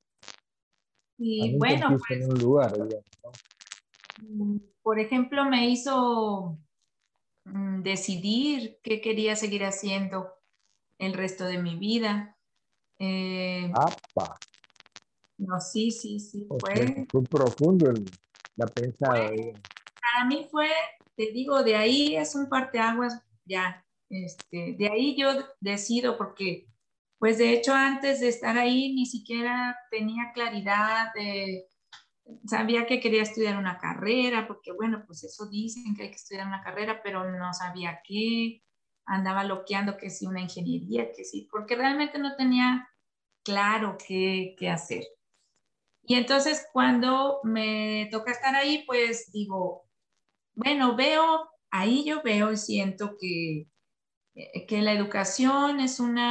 Y También que bueno, empieza en un lugar, digamos, ¿no? por ejemplo, me hizo decidir qué quería seguir haciendo el resto de mi vida. ¡Apa! No, sí, sí, sí, O sea, que fue profundo la pensada, digamos. para mí fue, te digo, de ahí es un parteaguas ya. De ahí yo decido, porque, pues de hecho, antes de estar ahí ni siquiera tenía claridad sabía que quería estudiar una carrera, porque bueno, pues eso dicen que hay que estudiar una carrera, pero no sabía qué, andaba loqueando que sí una ingeniería, que sí, porque realmente no tenía claro qué hacer. Y entonces cuando me toca estar ahí, pues digo, bueno, yo veo y siento que la educación es un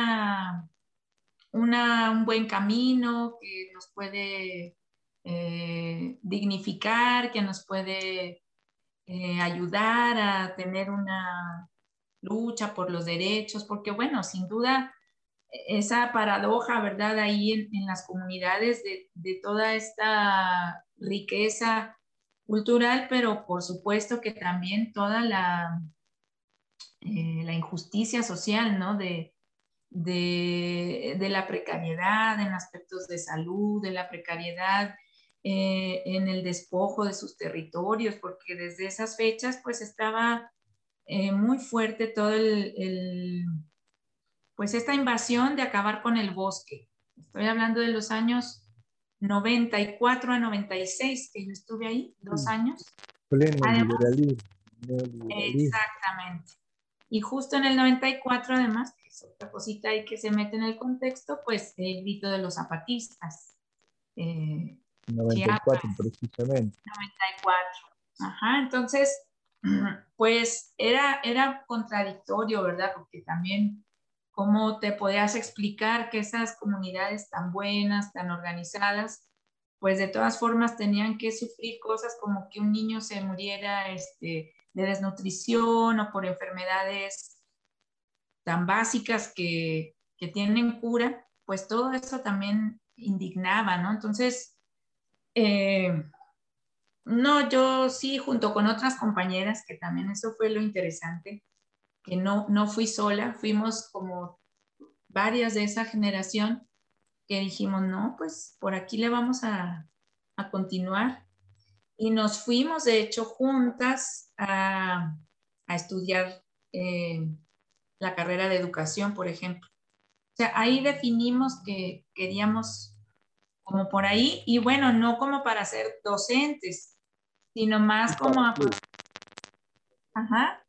buen camino que nos puede dignificar, que nos puede ayudar a tener una lucha por los derechos, porque bueno, sin duda esa paradoja, ¿verdad? Ahí en las comunidades de toda esta riqueza cultural, pero por supuesto que también toda la injusticia social, ¿no? De la precariedad en aspectos de salud, de la precariedad en el despojo de sus territorios, porque desde esas fechas pues estaba muy fuerte todo pues esta invasión de acabar con el bosque. Estoy hablando de los años 94 a 96, que yo estuve ahí, 2 años. Pleno Además, neoliberalismo. exactamente. Y justo en el 94, además, que es otra cosita ahí que se mete en el contexto, pues el grito de los zapatistas. 94 Chiapas, precisamente. 94. Ajá, entonces, pues era contradictorio, ¿verdad? Porque también, ¿cómo te podías explicar que esas comunidades tan buenas, tan organizadas, pues de todas formas tenían que sufrir cosas como que un niño se muriera de desnutrición o por enfermedades tan básicas que tienen cura? Pues todo eso también indignaba, ¿no? Entonces, no, yo sí, junto con otras compañeras, que también eso fue lo interesante, que no fui sola, fuimos como varias de esa generación que dijimos, no, pues por aquí le vamos a continuar. Y nos fuimos, de hecho, juntas a estudiar la carrera de educación, por ejemplo. O sea, ahí definimos que queríamos como por ahí, y bueno, no como para ser docentes, sino más como ajá,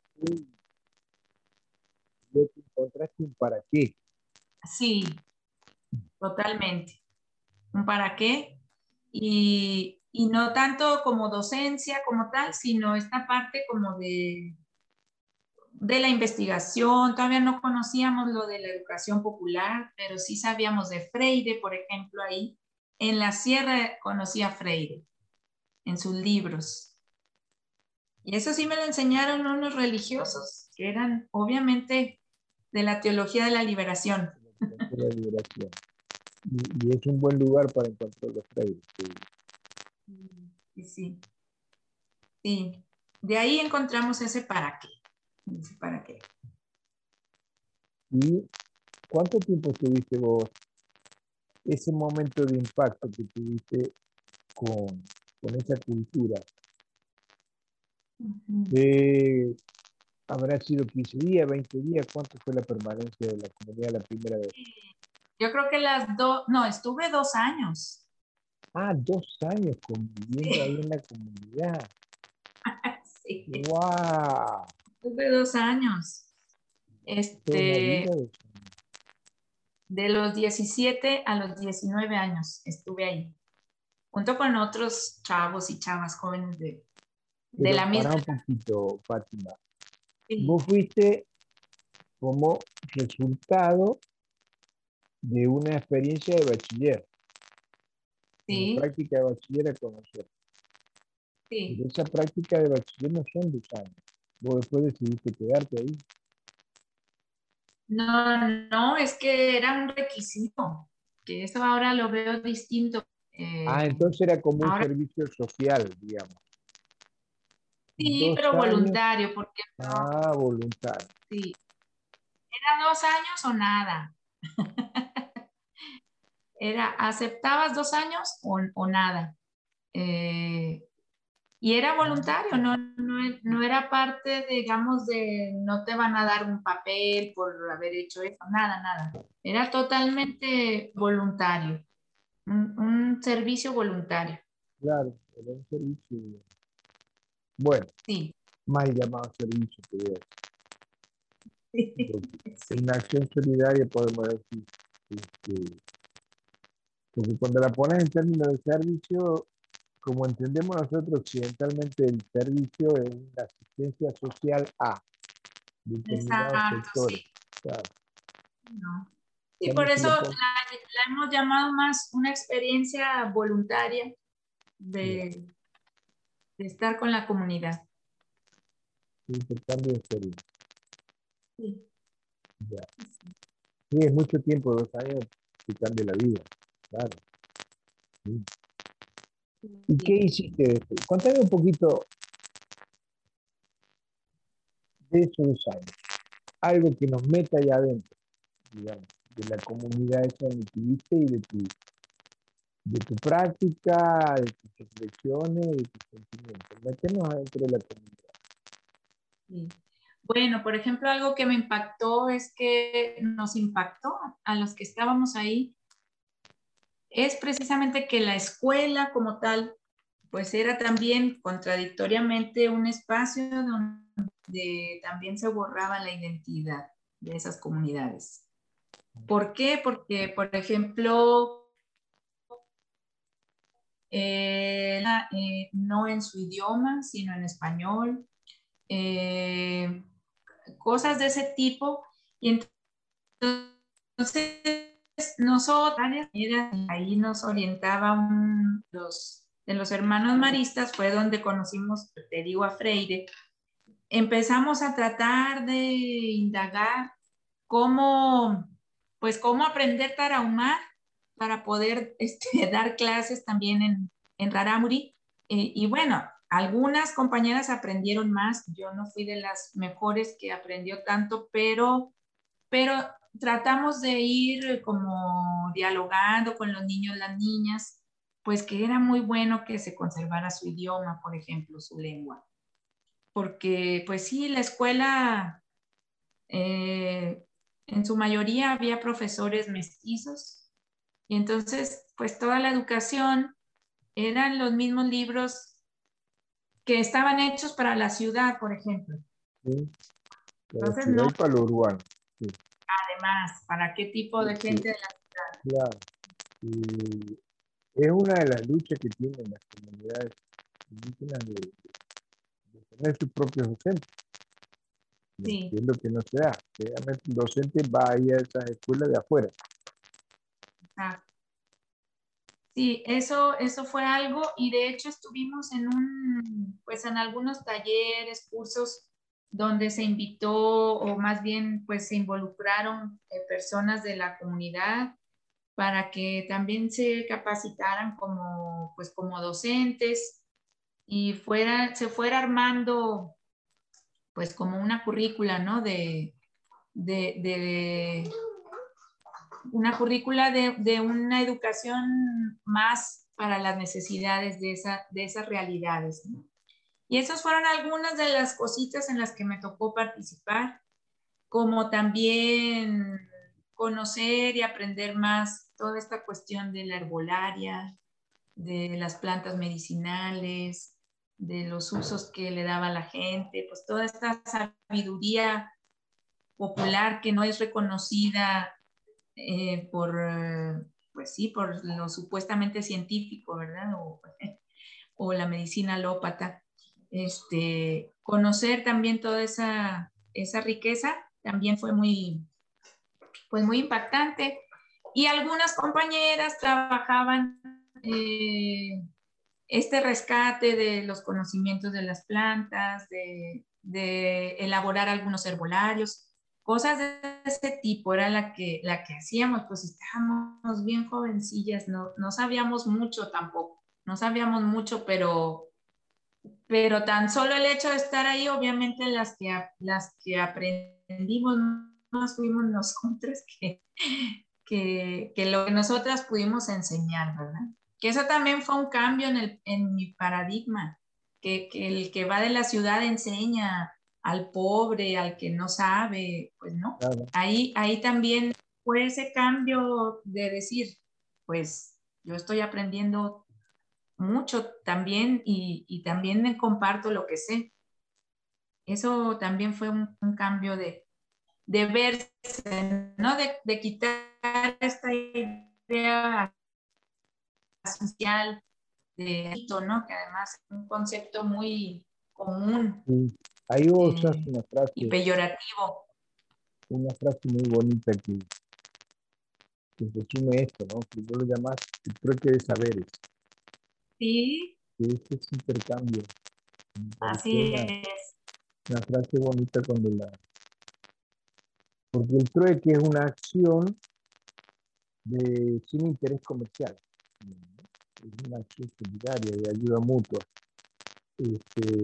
Yo te encontraste un para qué. sí, totalmente. ¿Un para qué? Y no tanto como docencia como tal, sino esta parte como de la investigación. Todavía no conocíamos lo de la educación popular, pero sí sabíamos de Freire, por ejemplo, ahí. En la sierra conocí a Freire, en sus libros. Y eso sí me lo enseñaron unos religiosos, que eran obviamente de la teología de la liberación. De la liberación. Y es un buen lugar para encontrar los Freire. Sí. Sí. De ahí encontramos ese para qué. Ese para qué. ¿Y cuánto tiempo tuviste vos ese momento de impacto que tuviste con esa cultura? ¿Habrá sido 15 días, 20 días? ¿Cuánto fue la permanencia de la comunidad la primera vez? Yo creo que estuve 2 años. 2 años conviviendo ahí en la comunidad. Sí. ¡Wow! Estuve 2 años. Toda una vida de los 17 a los 19 años estuve ahí, junto con otros chavos y chavas jóvenes de la misma. Para un poquito, Fátima. Sí. Vos fuiste como resultado de una experiencia de bachiller. Sí. Una práctica de bachiller a conocer. Sí. Pero esa práctica de bachiller no son 2 años. Vos después decidiste quedarte ahí. No, es que era un requisito, que eso ahora lo veo distinto. Entonces era como un ahora, servicio social, digamos. sí, 2 pero años. voluntario, porque Voluntario. sí. Era 2 años o nada. Aceptabas 2 años o nada. Y era voluntario, no era parte, digamos, no te van a dar un papel por haber hecho eso, nada. Era totalmente voluntario, un servicio voluntario. Claro, era un servicio. Bueno, Sí. mal llamado servicio, te digo. Sí. Una acción solidaria, podemos decir. Porque cuando la pones en términos de servicio, como entendemos nosotros occidentalmente, el servicio es una asistencia social a determinados Exacto, sectores. sí. Claro. ¿No? Y por También se eso le la, pone, la hemos llamado más una experiencia voluntaria de, de estar con la comunidad. intercambio de experiencia. Sí. Ya. Sí, es mucho tiempo, 2 años, que cambia la vida. Claro. Sí. ¿Y qué hiciste después? Contame un poquito de esos 2 años. Algo que nos meta allá adentro, digamos, de la comunidad esa donde estuviste y de tu práctica, de tus reflexiones, de tus sentimientos. Meternos adentro de la comunidad. Sí. Bueno, por ejemplo, algo que me impactó es que nos impactó a los que estábamos ahí, es precisamente que la escuela como tal, pues era también contradictoriamente un espacio donde también se borraba la identidad de esas comunidades. ¿Por qué? Porque, por ejemplo, no en su idioma, sino en español, cosas de ese tipo. Y entonces nosotros, ahí nos orientaban de los hermanos maristas, fue donde conocimos, te digo, a Freire. Empezamos a tratar de indagar cómo, pues cómo aprender tarahumar para poder dar clases también en Rarámuri. Y bueno, algunas compañeras aprendieron más, yo no fui de las mejores que aprendió tanto, pero tratamos de ir como dialogando con los niños, las niñas, pues que era muy bueno que se conservara su idioma, por ejemplo, su lengua. Porque pues sí, la escuela, en su mayoría había profesores mestizos y entonces pues toda la educación eran los mismos libros que estaban hechos para la ciudad, por ejemplo. ¿Sí? Para la Entonces ciudad no, y para lo urbano. Sí. además, ¿para qué tipo de Sí, gente de la ciudad? claro. Y es una de las luchas que tienen las comunidades indígenas de tener sus propios docentes. Sí. Es lo que no se da. Realmente el docente va ahí a esas escuelas de afuera. Ah, sí, eso fue algo y de hecho estuvimos pues en algunos talleres, cursos donde se invitó o más bien pues se involucraron personas de la comunidad para que también se capacitaran como pues como docentes y se fuera armando pues como una currícula, ¿no? De una currícula de una educación más para las necesidades de esas realidades, ¿no? Y esas fueron algunas de las cositas en las que me tocó participar, como también conocer y aprender más toda esta cuestión de la herbolaria, de las plantas medicinales, de los usos que le daba la gente, pues toda esta sabiduría popular que no es reconocida pues sí, por lo supuestamente científico, ¿verdad? O la medicina alópata. Conocer también toda esa riqueza también fue pues muy impactante. Y algunas compañeras trabajaban este rescate de los conocimientos de las plantas, de elaborar algunos herbolarios, cosas de ese tipo era la que hacíamos, pues estábamos bien jovencillas, no sabíamos mucho tampoco, no sabíamos mucho, pero tan solo el hecho de estar ahí, obviamente las que aprendimos más fuimos nosotras que lo que nosotras pudimos enseñar, ¿verdad? Que eso también fue un cambio en mi paradigma, que el que va de la ciudad enseña al pobre, al que no sabe, pues no. Claro. Ahí también fue ese cambio de decir, pues yo estoy aprendiendo mucho también y también comparto lo que sé. Eso también fue un cambio de verse, ¿no? De quitar esta idea social de hito, ¿no? Que además es un concepto muy común. Sí. Ahí vos usas una frase. Y peyorativo. Una frase muy bonita que resume esto, ¿no? Que vos lo llamás el trueque de saberes. Sí. Que ese es intercambio. Así es. Una frase bonita cuando porque el trueque es una acción sin interés comercial. Es una acción solidaria, de ayuda mutua. Y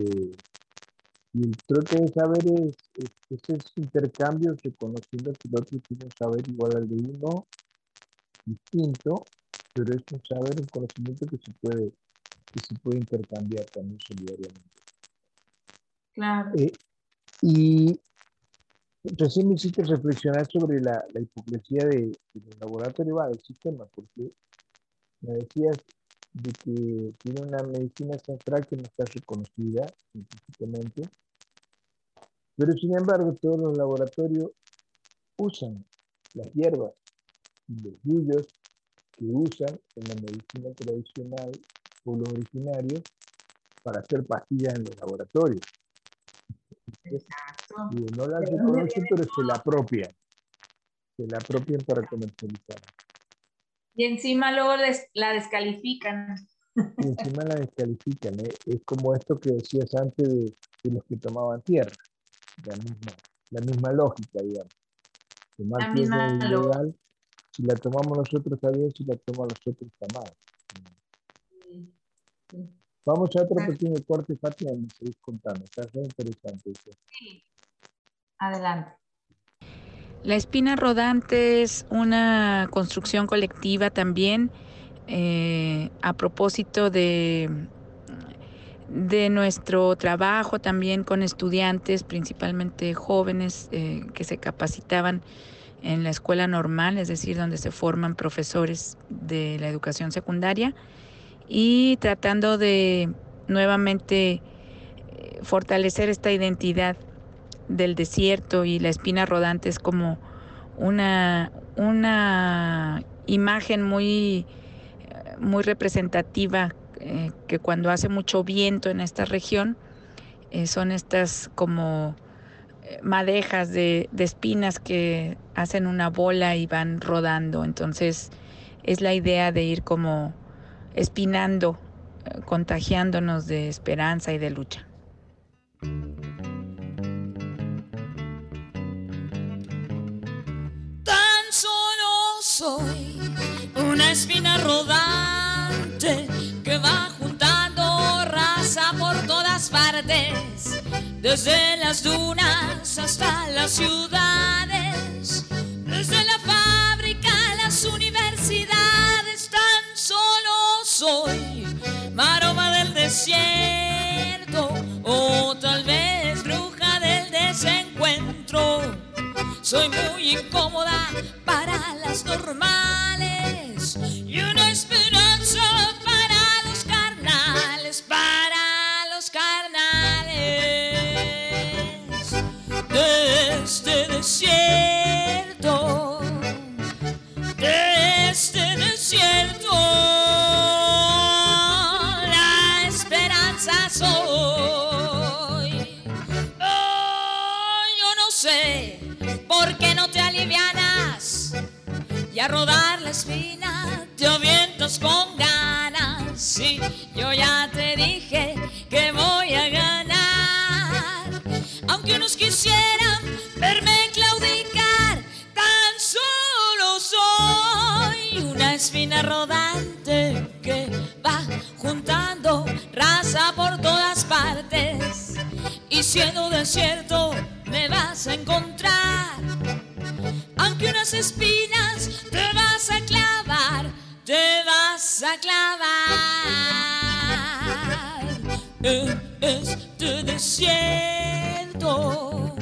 el trueque de saberes es ese intercambio reconociendo que el otro tiene un saber igual al de uno, distinto, pero es un saber, un conocimiento que se puede intercambiar también solidariamente. Claro. Y recién me hiciste reflexionar sobre la hipocresía del laboratorio, del sistema, porque me decías de que tiene una medicina ancestral que no está reconocida científicamente, pero sin embargo todos los laboratorios usan las hierbas y los yuyos que usan en la medicina tradicional pueblos originarios para hacer pastillas en los laboratorios. Exacto. No la reconocen, pero se la apropian para comercializar. Y encima luego la descalifican. Y encima la descalifican. Es como esto que decías antes de los que tomaban tierra. La misma lógica, digamos. Tomar tierra es ilegal. Si la tomamos nosotros está bien, si la toman nosotros está mal. Sí. Vamos a otro pequeño corte, Fátima, y me seguís contando. Está muy interesante eso. Sí. Adelante. La espina rodante es una construcción colectiva también a propósito de nuestro trabajo también con estudiantes, principalmente jóvenes que se capacitaban en la escuela normal, es decir, donde se forman profesores de la educación secundaria, y tratando de nuevamente fortalecer esta identidad del desierto. Y la espina rodante es como una imagen muy representativa que cuando hace mucho viento en esta región son estas como madejas de espinas que hacen una bola y van rodando. Entonces es la idea de ir como espinando, contagiándonos de esperanza y de lucha. Tan solo soy una espina rodante que va juntando raza por todas partes, desde las dunas hasta las ciudades, desde la fábrica a las universidades. Tan solo soy maroma del desierto, o tal vez bruja del desencuentro. Soy muy incómoda para las normales y una esperanza para los carnales, de este desierto, la esperanza soy. Oh, yo no sé ¿por qué no te alivianas? Y a rodar la espina te avientas con ganas. Sí, yo ya te dije que voy a ganar. Aunque unos quisieran verme claudicar, tan solo soy una espina rodante que va juntando raza por todas partes. Y siendo desierto me vas a encontrar, aunque unas espinas te vas a clavar, en este desierto,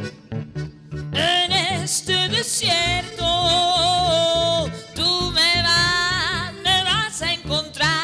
tú me vas a encontrar.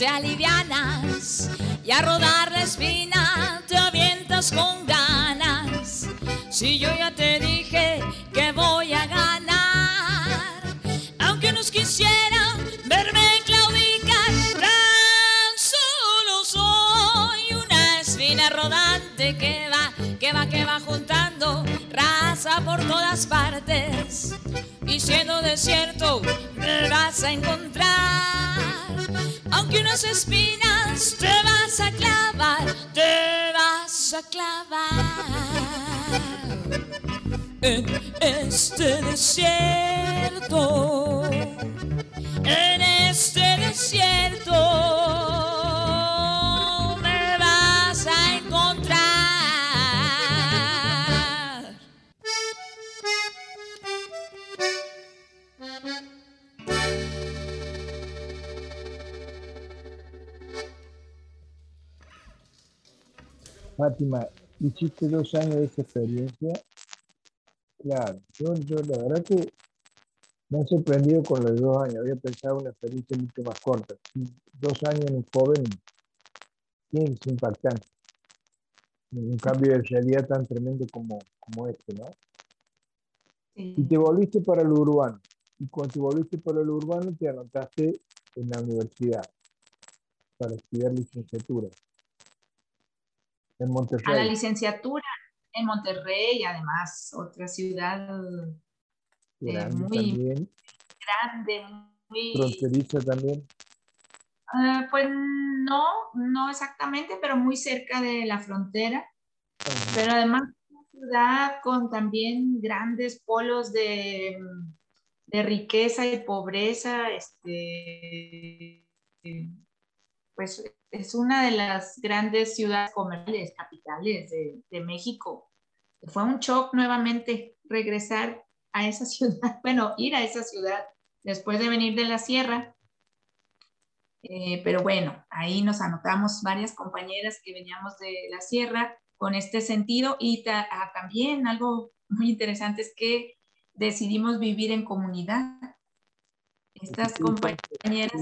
te alivianas y a rodar la espina te avientas con ganas. Si yo ya te dije que voy a ganar, aunque nos quisieran verme claudicar, tan solo soy una espina rodante que va juntando raza por todas partes. Y siendo desierto me vas a encontrar, aunque unas espinas te vas a clavar, en este desierto, en este desierto me vas a encontrar. Fátima, hiciste 2 años de esa experiencia. Claro, yo la verdad que me han sorprendido con los 2 años. Había pensado una experiencia mucho más corta. 2 años en un joven tiene que ser impactante. Un cambio de realidad tan tremendo como este, ¿no? Sí. Y te volviste para lo urbano. Y cuando te volviste para lo urbano te anotaste en la universidad para estudiar licenciatura. En Monterrey. A la licenciatura en Monterrey, además, otra ciudad Grande muy también. grande, muy... Fronteriza también. Pues no exactamente, pero muy cerca de la frontera. Pero además una ciudad con también grandes polos de riqueza y pobreza, pues es una de las grandes ciudades comerciales, capitales de México. Fue un shock nuevamente regresar a esa ciudad, bueno, ir a esa ciudad después de venir de la sierra. Pero bueno, ahí nos anotamos varias compañeras que veníamos de la sierra con este sentido y también algo muy interesante es que decidimos vivir en comunidad. Estas compañeras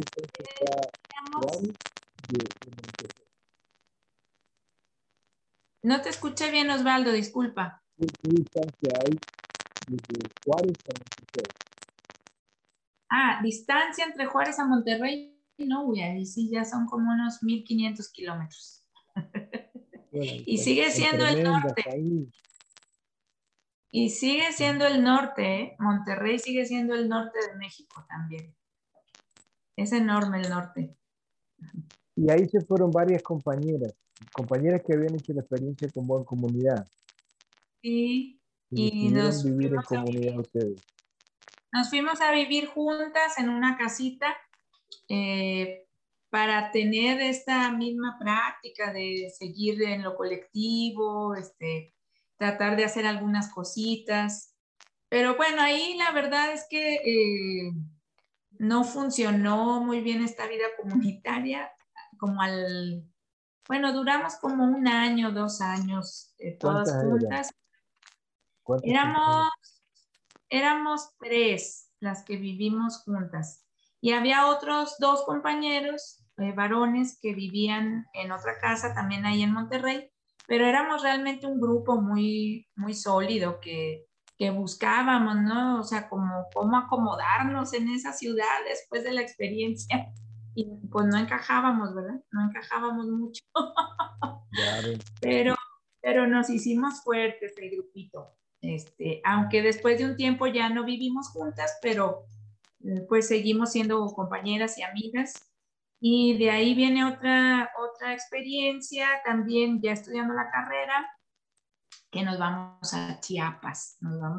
no te escuché bien, Osvaldo, disculpa. ¿Qué distancia hay desde Juárez a Monterrey? Distancia entre Juárez a Monterrey, no, uy, ahí sí ya son como unos 1500 kilómetros. Bueno, y sigue siendo el norte. Ahí. Y sigue siendo el norte, ¿eh? Monterrey sigue siendo el norte de México también. Es enorme el norte. Y ahí se fueron varias compañeras que habían hecho la experiencia con vos en comunidad. Sí, y nos vivir en comunidad ustedes. Nos fuimos a vivir juntas en una casita para tener esta misma práctica de seguir en lo colectivo, tratar de hacer algunas cositas. Pero bueno, ahí la verdad es que no funcionó muy bien esta vida comunitaria, bueno, duramos como 1 año, 2 años, todas juntas. Éramos 3 las que vivimos juntas y había otros 2 compañeros varones que vivían en otra casa también ahí en Monterrey, pero éramos realmente un grupo muy, muy sólido que buscábamos, ¿no? O sea, cómo acomodarnos en esa ciudad después de la experiencia y pues no encajábamos, ¿verdad? No encajábamos mucho. Claro. Pero nos hicimos fuertes el grupito. Aunque después de un tiempo ya no vivimos juntas, pero pues seguimos siendo compañeras y amigas. Y de ahí viene otra experiencia, también ya estudiando la carrera, que nos vamos a Chiapas.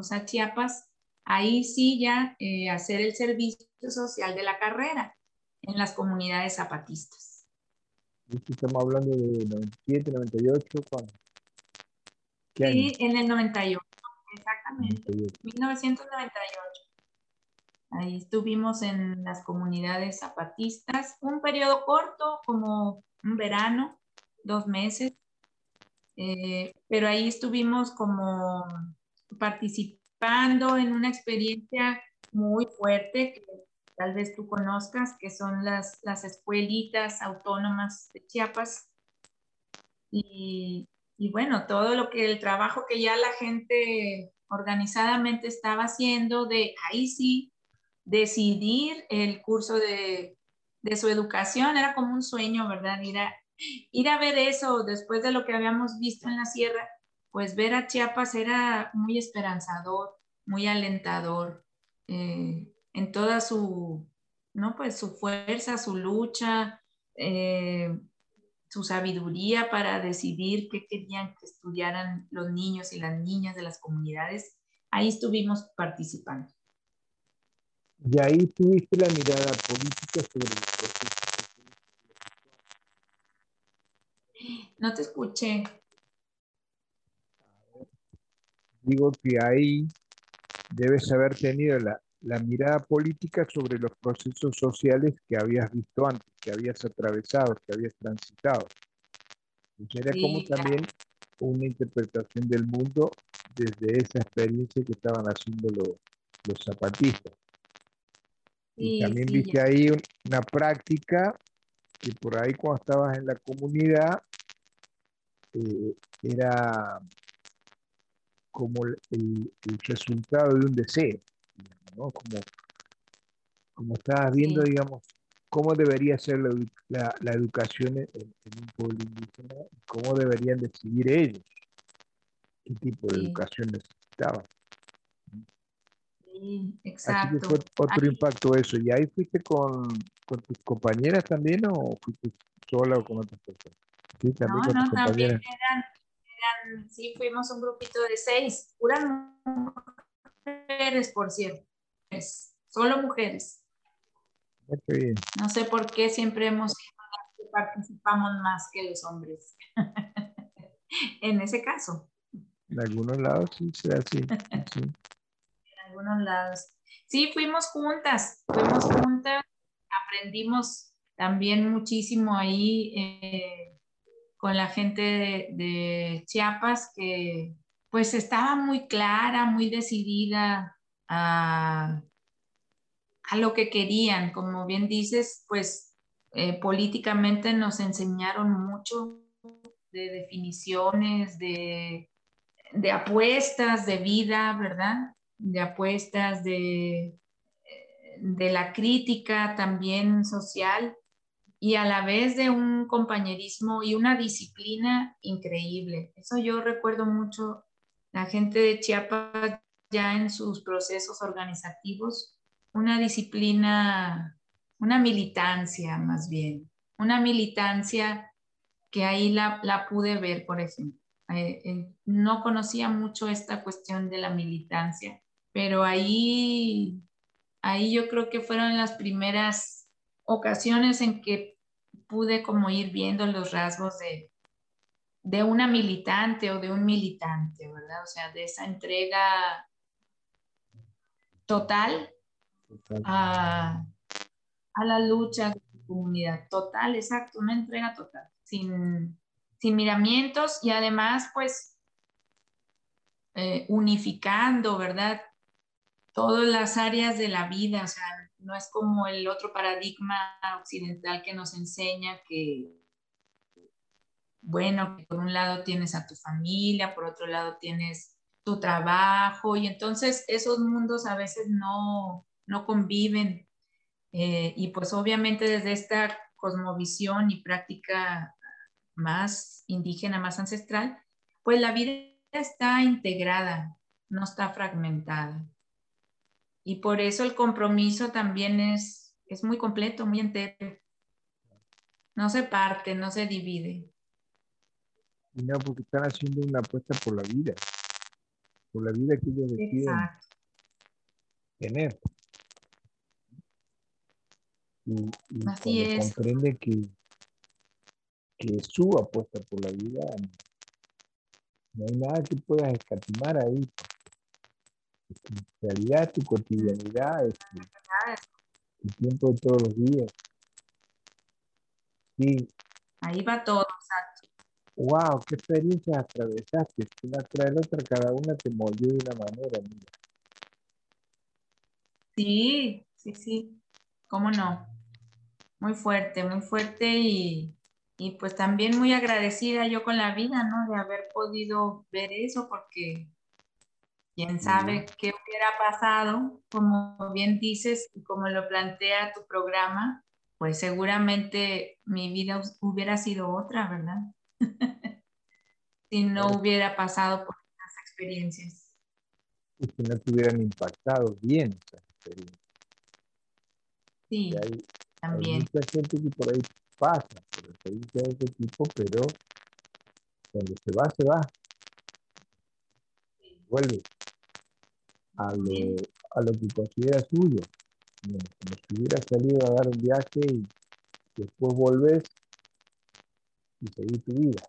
Ahí sí ya hacer el servicio social de la carrera en las comunidades zapatistas. Estamos hablando de 97, 98, ¿cuándo? ¿Qué año? Sí, en el 98, exactamente, 1998. Ahí estuvimos en las comunidades zapatistas, un periodo corto, como un verano, 2 meses, pero ahí estuvimos como participando en una experiencia muy fuerte tal vez tú conozcas, que son las escuelitas autónomas de Chiapas. Y bueno, todo el trabajo que ya la gente organizadamente estaba haciendo de ahí sí decidir el curso de su educación, era como un sueño, ¿verdad? Ir a ver eso después de lo que habíamos visto en la sierra, pues ver a Chiapas era muy esperanzador, muy alentador, en toda su, ¿no? Pues su fuerza, su lucha, su sabiduría para decidir qué querían que estudiaran los niños y las niñas de las comunidades. Ahí estuvimos participando. Y ahí tuviste la mirada política sobre los procesos. No te escuché. Digo que ahí debes haber tenido la mirada política sobre los procesos sociales que habías visto antes, que habías atravesado, que habías transitado. Entonces era como Sí, claro. también una interpretación del mundo desde esa experiencia que estaban haciendo los zapatistas. Y Sí, también sí, viste ya. ahí una práctica que por ahí cuando estabas en la comunidad era como el resultado de un deseo, ¿no? Como estabas viendo, Sí, digamos, cómo debería ser la educación en un pueblo indígena, cómo deberían decidir ellos, qué tipo de sí, educación necesitaban. sí, Así que fue exacto. otro Ahí, impacto eso. ¿Y ahí fuiste con tus compañeras también o fuiste sola o con otras personas? Sí, también no, con tus no, también compañeras. sí, fuimos un grupito de 6, puras mujeres, por cierto. Solo mujeres. Ah, qué bien. No sé por qué siempre hemos sido las que participamos más que los hombres. En ese caso, En algunos lados sí será así. Sí. en algunos lados. Sí, fuimos juntas, aprendimos también muchísimo ahí con la gente de Chiapas, que pues estaba muy clara, muy decidida a lo que querían. Como bien dices, pues políticamente nos enseñaron mucho de definiciones, de apuestas de vida, ¿verdad? De apuestas de la crítica también social y a la vez de un compañerismo y una disciplina increíble. Eso yo recuerdo mucho, la gente de Chiapas ya en sus procesos organizativos, una disciplina, una militancia más bien, una militancia que ahí la pude ver, por ejemplo. No conocía mucho esta cuestión de la militancia, pero ahí yo creo que fueron las primeras ocasiones en que pude como ir viendo los rasgos de una militante o de un militante, ¿verdad? O sea, de esa entrega total a, a la lucha de la comunidad. Total, exacto, una entrega total, sin miramientos y además, pues, unificando, ¿verdad? Todas las áreas de la vida, o sea, no es como el otro paradigma occidental que nos enseña que, bueno, que por un lado tienes a tu familia, por otro lado tienes tu trabajo, y entonces esos mundos a veces no conviven. Y pues obviamente desde esta cosmovisión y práctica más indígena, más ancestral, pues la vida está integrada, no está fragmentada. Y por eso el compromiso también es muy completo, muy entero. No se parte, no se divide. Y no, porque están haciendo una apuesta por la vida que ellos deciden Exacto. tener. Y Así cuando es. comprende que es su apuesta por la vida, no hay nada que puedas escatimar ahí. Tu realidad, tu cotidianidad, tu tiempo de todos los días. Sí, Ahí va todo. Exacto. wow, qué experiencias atravesaste. Una tras la otra, cada una te moldeó de una manera. Mira. Sí, sí, sí. ¿Cómo no? Muy fuerte y pues también muy agradecida yo con la vida, ¿no? De haber podido ver eso, porque quién sabe qué hubiera pasado, como bien dices y como lo plantea tu programa, pues seguramente mi vida hubiera sido otra, ¿verdad? Si no hubiera pasado por esas experiencias. Y que no te hubieran impactado bien esas experiencias. Sí, Y hay también. mucha gente que por ahí pasa por experiencias de ese tipo, pero cuando se va, vuelve a lo que considera suyo. Bueno, como si hubiera salido a dar un viaje y después volvés y seguís tu vida.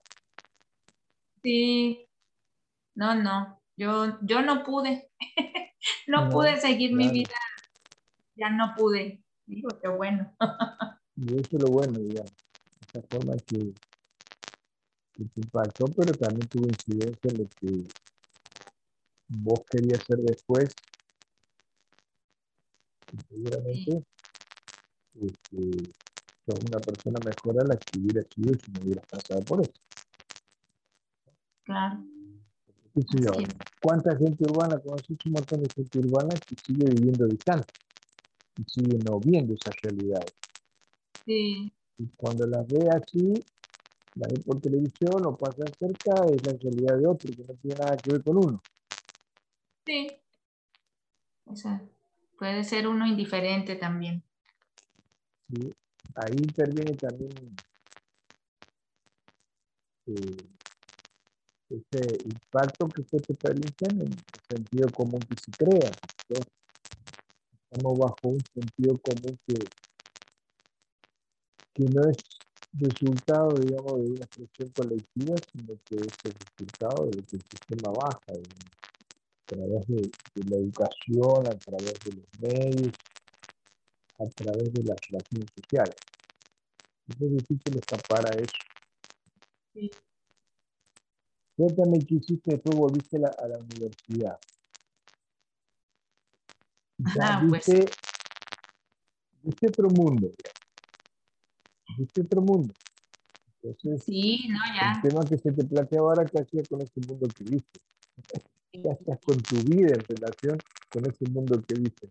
Sí, no, yo no pude, no pude seguir mi vida, ya no pude. Digo, qué bueno. Y eso es lo bueno, digamos. Esa forma que te impactó, pero también tuvo incidencia en lo que vos querías hacer después. Y seguramente sos una persona mejor a la que hubiera sido si no hubieras pasado por eso. Claro. ¿Qué sé yo? ¿Cuánta gente urbana? Conoces un montón de gente urbana que sigue viviendo distante y sigue no viendo esas realidades. Sí. Y cuando las ve así, la ve por televisión o pasa cerca, es la realidad de otro que no tiene nada que ver con uno. Sí. O sea, puede ser uno indiferente también. ¿Sí? Ahí interviene también ese impacto que fue tu experiencia en el sentido común que se crea. Entonces, estamos bajo un sentido común que no es resultado, digamos, de una expresión colectiva, sino que es el resultado de lo que el sistema baja, a través de la educación, a través de los medios, a través de las relaciones sociales. Es muy difícil escapar a eso. Sí. Cuéntame qué hiciste después, volviste a la universidad. Ya viste otro mundo, viste otro mundo. Entonces, Sí, no, el ya. tema que se te plantea ahora, ¿qué hacías con ese mundo que viste? ¿Qué hacías con tu vida en relación con ese mundo que viste?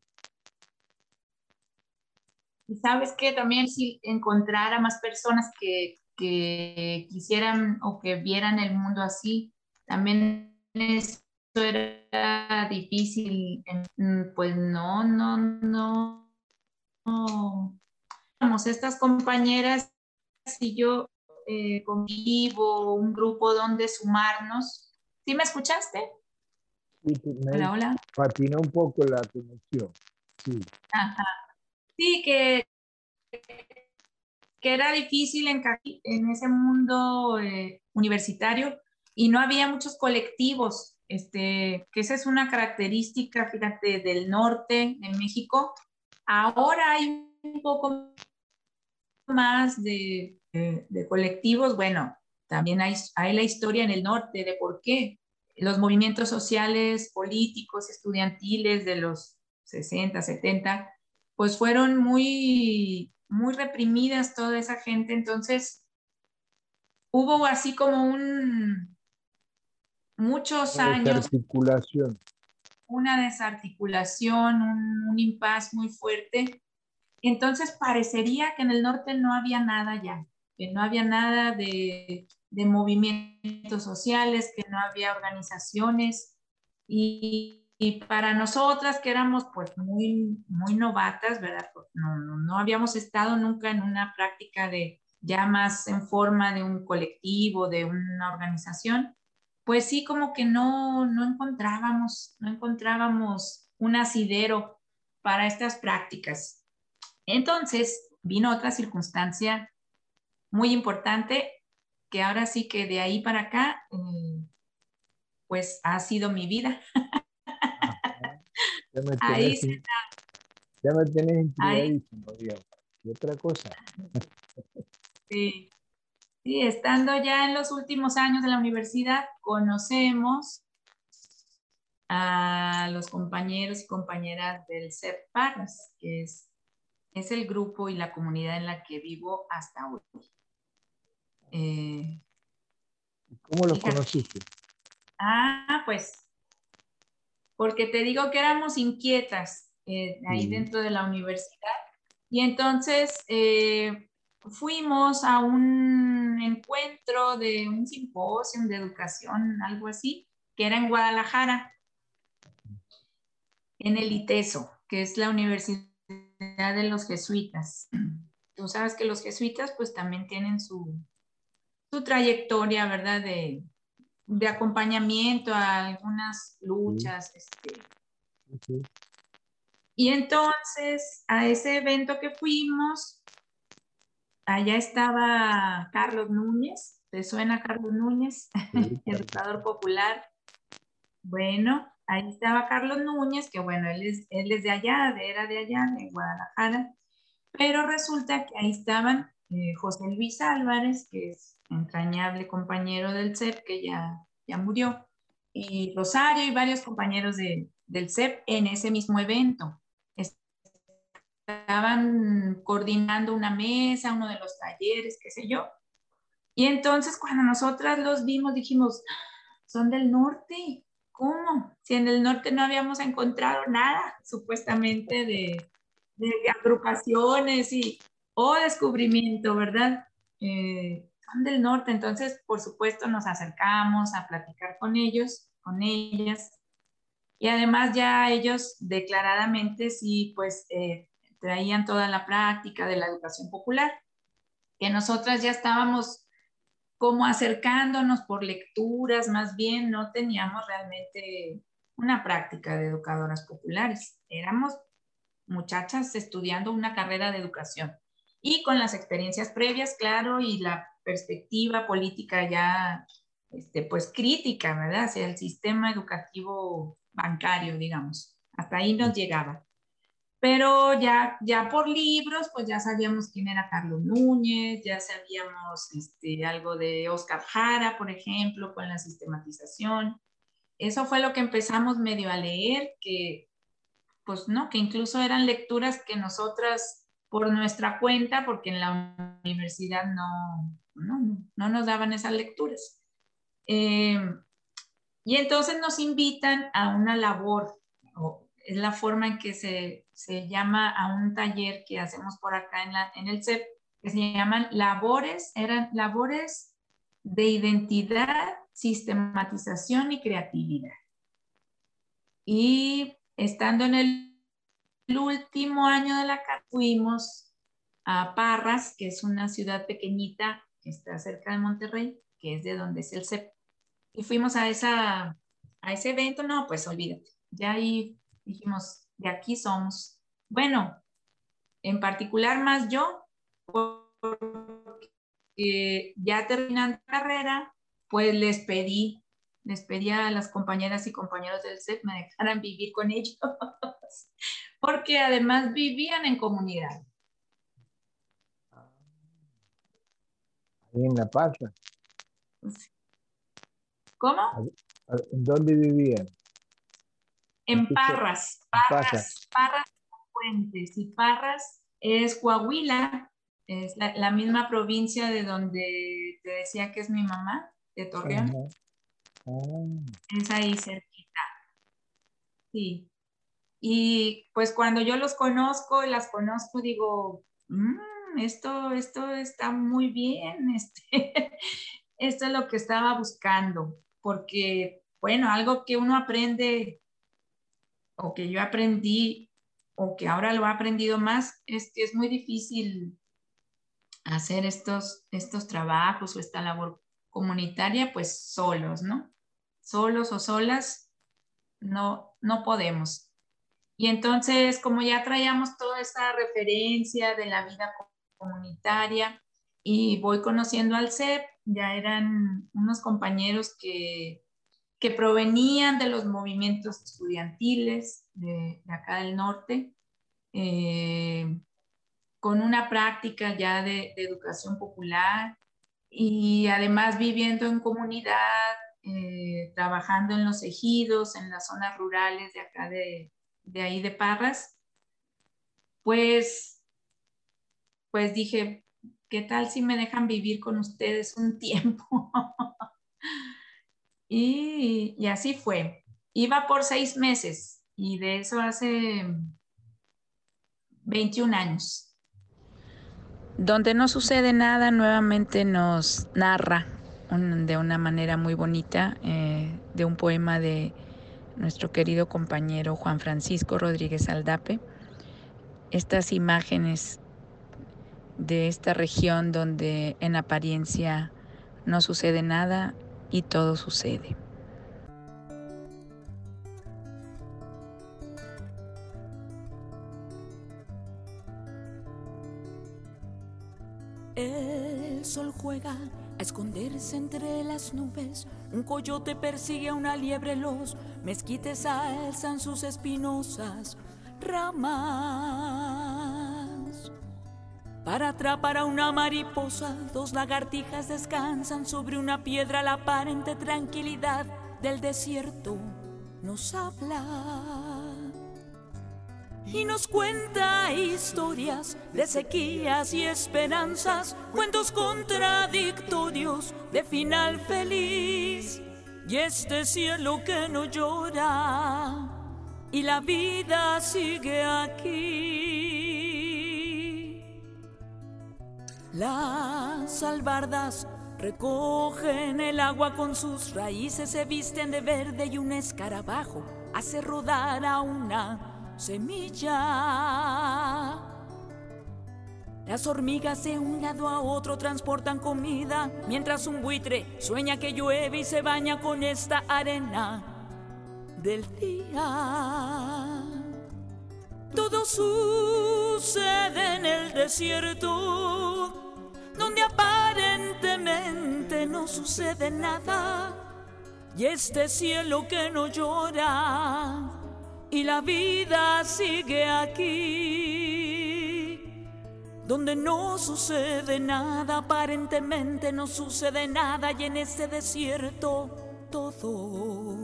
Y sabes que también si encontrar a más personas que quisieran o que vieran el mundo así, también eso era difícil. Pues no. Vamos, estas compañeras y yo convivo, un grupo donde sumarnos. ¿Sí me escuchaste? Sí, me Hola, hola. patinó un poco la conexión. Sí. Ajá. Sí, que era difícil encajar en ese mundo universitario y no había muchos colectivos, que esa es una característica, fíjate, del norte de México. Ahora hay un poco más de colectivos, bueno, también hay la historia en el norte de por qué los movimientos sociales, políticos, estudiantiles de los 60, 70, pues fueron muy reprimidas toda esa gente, entonces hubo así como muchos Una años, desarticulación. una desarticulación, un impasse muy fuerte. Entonces parecería que en el norte no había nada ya, que no había nada de movimientos sociales, que no había organizaciones. Y para nosotras que éramos pues muy novatas, ¿verdad? Pues no habíamos estado nunca en una práctica de ya más en forma de un colectivo, de una organización, pues sí como que no encontrábamos un asidero para estas prácticas. Entonces vino otra circunstancia muy importante que ahora sí que de ahí para acá, pues ha sido mi vida. Ya me Ahí, tenés, ya me tenés ahí, intrigadísimo, digamos. ¿Y otra cosa? sí, sí, estando ya en los últimos años de la universidad, conocemos a los compañeros y compañeras del CEPARS, que es es el grupo y la comunidad en la que vivo hasta hoy. ¿Cómo los Fíjate. conociste? Pues, porque te digo que éramos inquietas ahí dentro de la universidad. Y entonces fuimos a un encuentro de un simposio de educación, algo así, que era en Guadalajara, en el ITESO, que es la Universidad de los Jesuitas. Tú sabes que los jesuitas pues también tienen su trayectoria, ¿verdad? De acompañamiento a algunas luchas. Sí. Y entonces a ese evento que fuimos, allá estaba Carlos Núñez. ¿Te suena Carlos Núñez? Sí, Educador popular. Bueno, ahí estaba Carlos Núñez, que bueno, él es de allá, era de allá, de Guadalajara. Pero resulta que ahí estaban José Luis Álvarez, que es entrañable compañero del CEP, que ya murió, y Rosario y varios compañeros del CEP en ese mismo evento. Estaban coordinando una mesa, uno de los talleres, qué sé yo. Y entonces cuando nosotras los vimos dijimos, son del norte. ¿Cómo? Si en el norte no habíamos encontrado nada, supuestamente, de agrupaciones o descubrimiento, ¿verdad? Son del norte, entonces, por supuesto, nos acercamos a platicar con ellos, con ellas, y además ya ellos declaradamente sí, pues, traían toda la práctica de la educación popular, que nosotras ya estábamos como acercándonos por lecturas, más bien no teníamos realmente una práctica de educadoras populares. Éramos muchachas estudiando una carrera de educación y con las experiencias previas, claro, y la perspectiva política ya, pues crítica, ¿verdad? Hacia el sistema educativo bancario, digamos. Hasta ahí nos llegaba. Pero ya por libros, pues ya sabíamos quién era Carlos Núñez, ya sabíamos algo de Óscar Jara, por ejemplo, con la sistematización. Eso fue lo que empezamos medio a leer, que pues no, que incluso eran lecturas que nosotras por nuestra cuenta, porque en la universidad no nos daban esas lecturas. Y entonces nos invitan a una labor, es la forma en que se llama a un taller que hacemos por acá en el CEP, que se llaman eran labores de identidad, sistematización y creatividad. Y estando en el último año de la carrera, fuimos a Parras, que es una ciudad pequeñita que está cerca de Monterrey, que es de donde es el CEP. Y fuimos a ese evento, no, pues olvídate. Ya ahí dijimos, de aquí somos. Bueno, en particular más yo, porque ya terminando la carrera, pues les pedí a las compañeras y compañeros del CEP me dejaran vivir con ellos, porque además vivían en comunidad. Ahí en La Paz. ¿Cómo? ¿En dónde vivían? En Parras, Fuentes, y Parras es Coahuila, es la misma provincia de donde te decía que es mi mamá, de Torreón. Es ahí cerquita. Sí. Y pues cuando yo las conozco, digo, esto está muy bien, esto es lo que estaba buscando, porque, bueno, algo que uno aprende o que yo aprendí o que ahora lo he aprendido más es que es muy difícil hacer estos trabajos o esta labor comunitaria pues solos, ¿no? Solos o solas no podemos. Y entonces, como ya traíamos toda esa referencia de la vida comunitaria y voy conociendo al CEP, ya eran unos compañeros que provenían de los movimientos estudiantiles de acá del norte, con una práctica ya de educación popular y además viviendo en comunidad, trabajando en los ejidos, en las zonas rurales de acá de ahí de Parras, pues pues dije, ¿qué tal si me dejan vivir con ustedes un tiempo? Y así fue. Iba por 6 meses y de eso hace 21 años. Donde no sucede nada, nuevamente nos narra de una manera muy bonita de un poema de nuestro querido compañero Juan Francisco Rodríguez Aldape, estas imágenes de esta región donde en apariencia no sucede nada y todo sucede. El sol juega a esconderse entre las nubes. Un coyote persigue a una liebre. Los mezquites alzan sus espinosas ramas para atrapar a una mariposa. 2 lagartijas descansan sobre una piedra. La aparente tranquilidad del desierto nos habla y nos cuenta historias de sequías y esperanzas, cuentos contradictorios de final feliz. Y este cielo que no llora y la vida sigue aquí. Las albardas recogen el agua con sus raíces, se visten de verde y un escarabajo hace rodar a una semilla. Las hormigas de un lado a otro transportan comida, mientras un buitre sueña que llueve y se baña con esta arena del día. Todo sucede en el desierto, donde aparentemente no sucede nada. Y este cielo que no llora y la vida sigue aquí, donde no sucede nada, aparentemente no sucede nada. Y en este desierto todo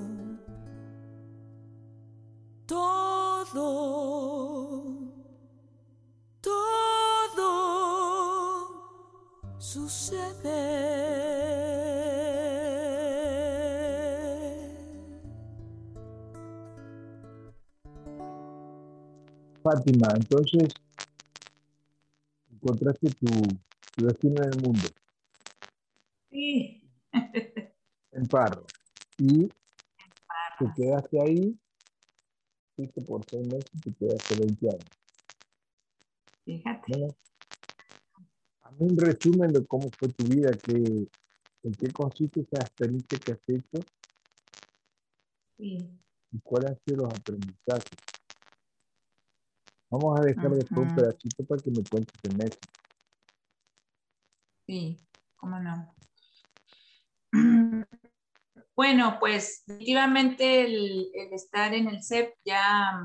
sucede. Fátima, entonces encontraste tu destino en el mundo, Sí. en Parro, y te quedaste ahí, fuiste por 6 meses y te quedaste 20 años. Fíjate. Bueno, a mí un resumen de cómo fue tu vida, en qué consiste esa experiencia que has hecho Sí. y cuáles han sido los aprendizajes. Vamos a dejar después un pedacito para que me cuentes de México. Sí, cómo no. Bueno, pues definitivamente el estar en el CEP ya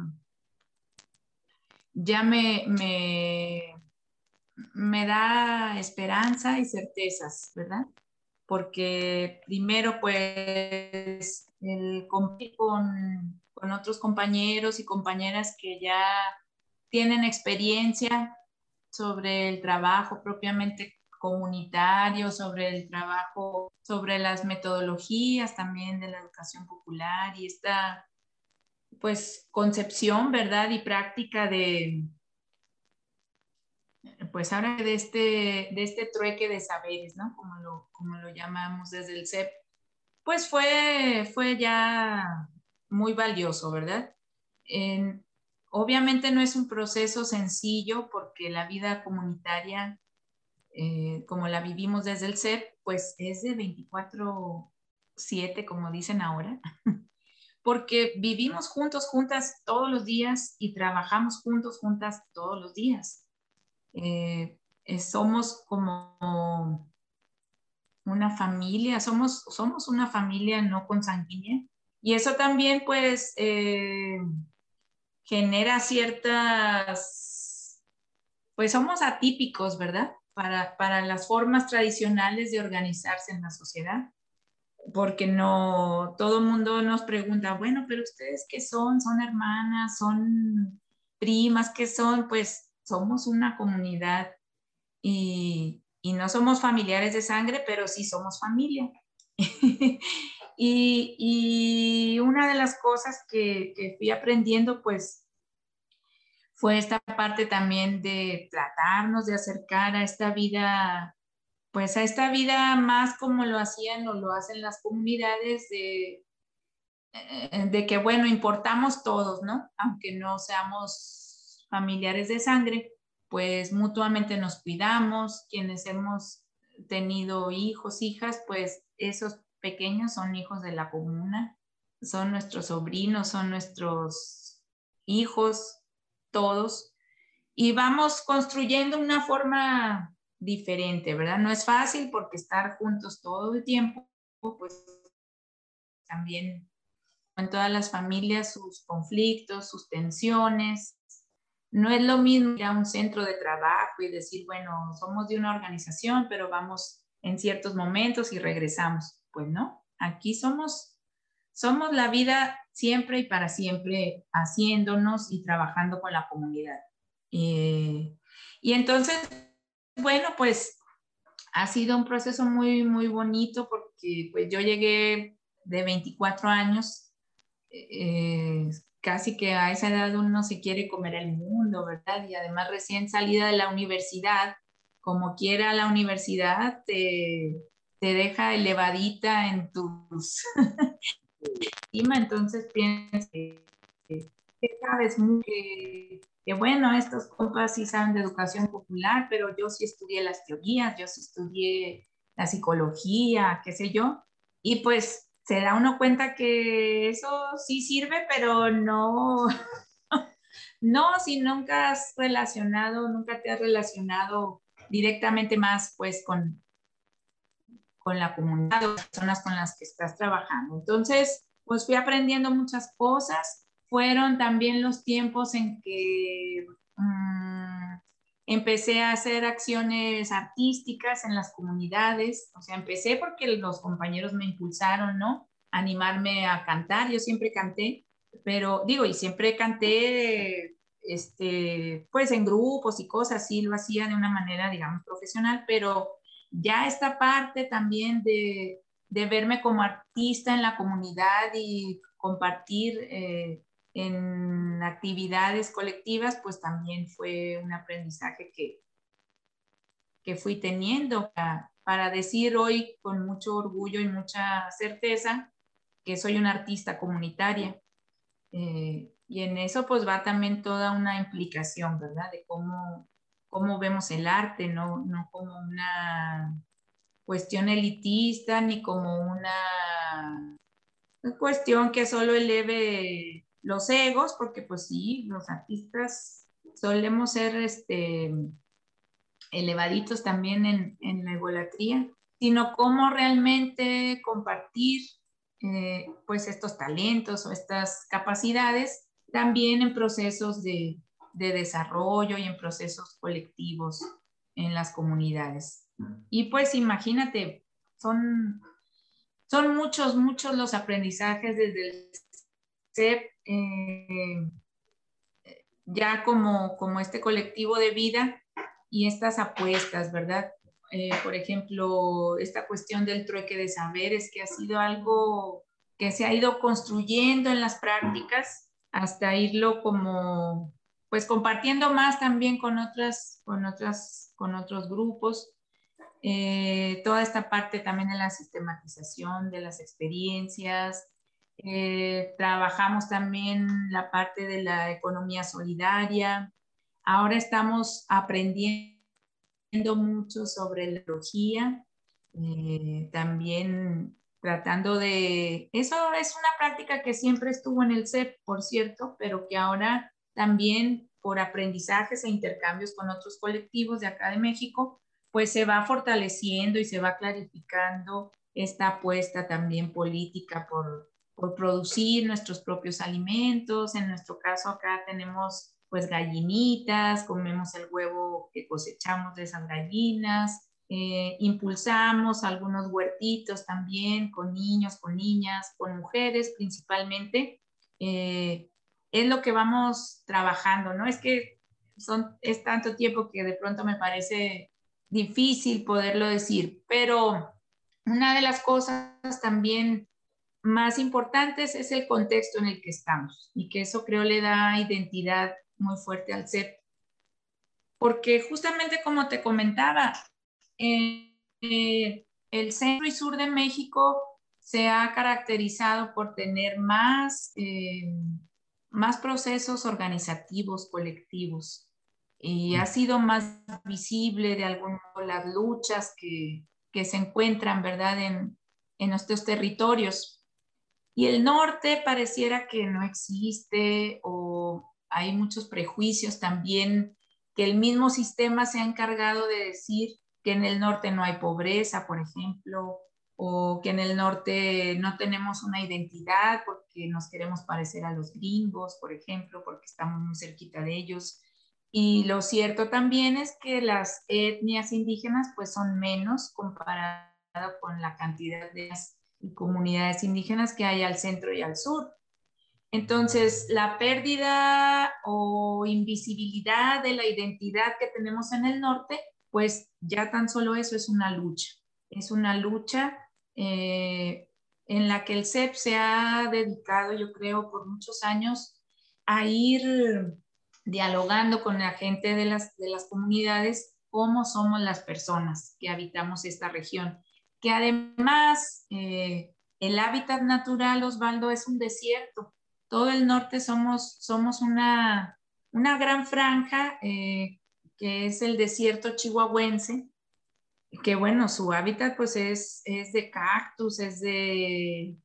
me da esperanza y certezas, ¿verdad? Porque primero, pues, el compartir con otros compañeros y compañeras que ya tienen experiencia sobre el trabajo propiamente comunitario, sobre el trabajo, sobre las metodologías también de la educación popular y esta, pues, concepción, ¿verdad? Y práctica de, pues ahora de este trueque de saberes, ¿no? Como lo llamamos desde el CEP, pues fue ya muy valioso, ¿verdad? Obviamente no es un proceso sencillo porque la vida comunitaria, como la vivimos desde el CEP, pues es de 24/7, como dicen ahora, porque vivimos juntos, juntas todos los días y trabajamos juntos, juntas todos los días. Somos como una familia, somos una familia no consanguínea y eso también pues genera ciertas, pues somos atípicos, ¿verdad? Para las formas tradicionales de organizarse en la sociedad, porque no, todo el mundo nos pregunta, bueno, pero ustedes ¿qué son? ¿Son hermanas? ¿Son primas? ¿Qué son? Pues somos una comunidad y no somos familiares de sangre, pero sí somos familia. Y una de las cosas que fui aprendiendo, pues, fue esta parte también de tratarnos de acercar a esta vida, pues a esta vida más como lo hacían o lo hacen las comunidades de que, bueno, importamos todos, ¿no? Aunque no seamos familiares de sangre, pues mutuamente nos cuidamos. Quienes hemos tenido hijos, hijas, pues esos pequeños son hijos de la comuna, son nuestros sobrinos, son nuestros hijos, todos. Y vamos construyendo una forma diferente, ¿verdad? No es fácil porque estar juntos todo el tiempo, pues también en todas las familias sus conflictos, sus tensiones. No es lo mismo ir a un centro de trabajo y decir, bueno, somos de una organización, pero vamos en ciertos momentos y regresamos. Pues no, aquí somos la vida siempre y para siempre, haciéndonos y trabajando con la comunidad. Y entonces, bueno, pues ha sido un proceso muy, muy bonito porque pues yo llegué de 24 años, casi que a esa edad uno se quiere comer el mundo, ¿verdad? Y además recién salida de la universidad, como quiera la universidad te deja elevadita en tus entonces piensas que sabes que bueno, estos compas sí saben de educación popular, pero yo sí estudié las teorías, yo sí estudié la psicología, qué sé yo, y pues se da uno cuenta que eso sí sirve, pero no, no, si nunca has relacionado, nunca te has relacionado directamente más pues con la comunidad, las personas con las que estás trabajando. Entonces, pues fui aprendiendo muchas cosas. Fueron también los tiempos en que empecé a hacer acciones artísticas en las comunidades. O sea, empecé porque los compañeros me impulsaron, ¿no? Animarme a cantar. Yo siempre canté, pero digo, y siempre canté, pues en grupos y cosas, sí lo hacía de una manera, digamos, profesional, pero ya esta parte también de verme como artista en la comunidad y compartir en actividades colectivas, pues también fue un aprendizaje que fui teniendo para decir hoy con mucho orgullo y mucha certeza que soy una artista comunitaria. Y en eso pues va también toda una implicación, ¿verdad? De cómo vemos el arte, no como una cuestión elitista ni como una cuestión que solo eleve los egos, porque pues sí, los artistas solemos ser elevaditos también en la egolatría, sino cómo realmente compartir pues estos talentos o estas capacidades también en procesos de desarrollo y en procesos colectivos en las comunidades. Y pues imagínate, son muchos, muchos los aprendizajes desde el CEP, ya como este colectivo de vida y estas apuestas, ¿verdad? Por ejemplo, esta cuestión del trueque de saberes, que ha sido algo que se ha ido construyendo en las prácticas hasta irlo como, pues compartiendo más también con otros grupos. Toda esta parte también de la sistematización de las experiencias. Trabajamos también la parte de la economía solidaria. Ahora estamos aprendiendo mucho sobre la ecología, también tratando de... Eso es una práctica que siempre estuvo en el CEP, por cierto, pero que ahora también por aprendizajes e intercambios con otros colectivos de acá de México, pues se va fortaleciendo y se va clarificando esta apuesta también política por producir nuestros propios alimentos. En nuestro caso acá tenemos pues gallinitas, comemos el huevo que cosechamos de esas gallinas, impulsamos algunos huertitos también con niños, con niñas, con mujeres principalmente. Es lo que vamos trabajando, ¿no? Es que es tanto tiempo que de pronto me parece difícil poderlo decir, pero una de las cosas también más importantes es el contexto en el que estamos y que eso creo le da identidad muy fuerte al CEP. Porque justamente como te comentaba, el centro y sur de México se ha caracterizado por tener más procesos organizativos, colectivos, y ha sido más visible de algún modo las luchas que se encuentran, ¿verdad?, en nuestros territorios. Y el norte pareciera que no existe, o hay muchos prejuicios también, que el mismo sistema se ha encargado de decir que en el norte no hay pobreza, por ejemplo, o que en el norte no tenemos una identidad porque nos queremos parecer a los gringos, por ejemplo, porque estamos muy cerquita de ellos. Y lo cierto también es que las etnias indígenas pues son menos comparado con la cantidad de comunidades indígenas que hay al centro y al sur. Entonces, la pérdida o invisibilidad de la identidad que tenemos en el norte, pues ya tan solo eso es una lucha. Es una lucha en la que el CEP se ha dedicado, yo creo, por muchos años a ir dialogando con la gente de las comunidades, cómo somos las personas que habitamos esta región. Que además el hábitat natural, Osvaldo, es un desierto. Todo el norte somos una gran franja que es el desierto chihuahuense, que bueno, su hábitat pues es de cactus, es de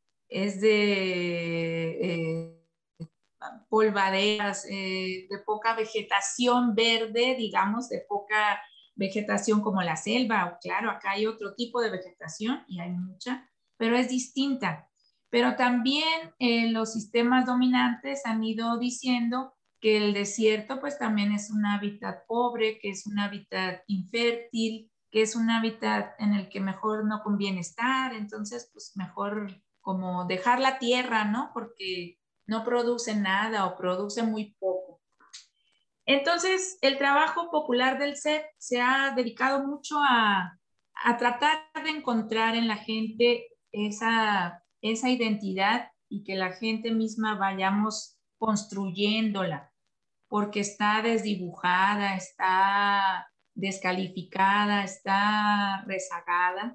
polvaderas, de poca vegetación verde, digamos, de poca vegetación como la selva. Claro, acá hay otro tipo de vegetación y hay mucha, pero es distinta. Pero también los sistemas dominantes han ido diciendo que el desierto pues también es un hábitat pobre, que es un hábitat infértil, que es un hábitat en el que mejor no conviene estar, entonces pues mejor como dejar la tierra, ¿no? Porque no produce nada o produce muy poco. Entonces, el trabajo popular del CEP se ha dedicado mucho a tratar de encontrar en la gente esa identidad y que la gente misma vayamos construyéndola, porque está desdibujada, está descalificada, está rezagada,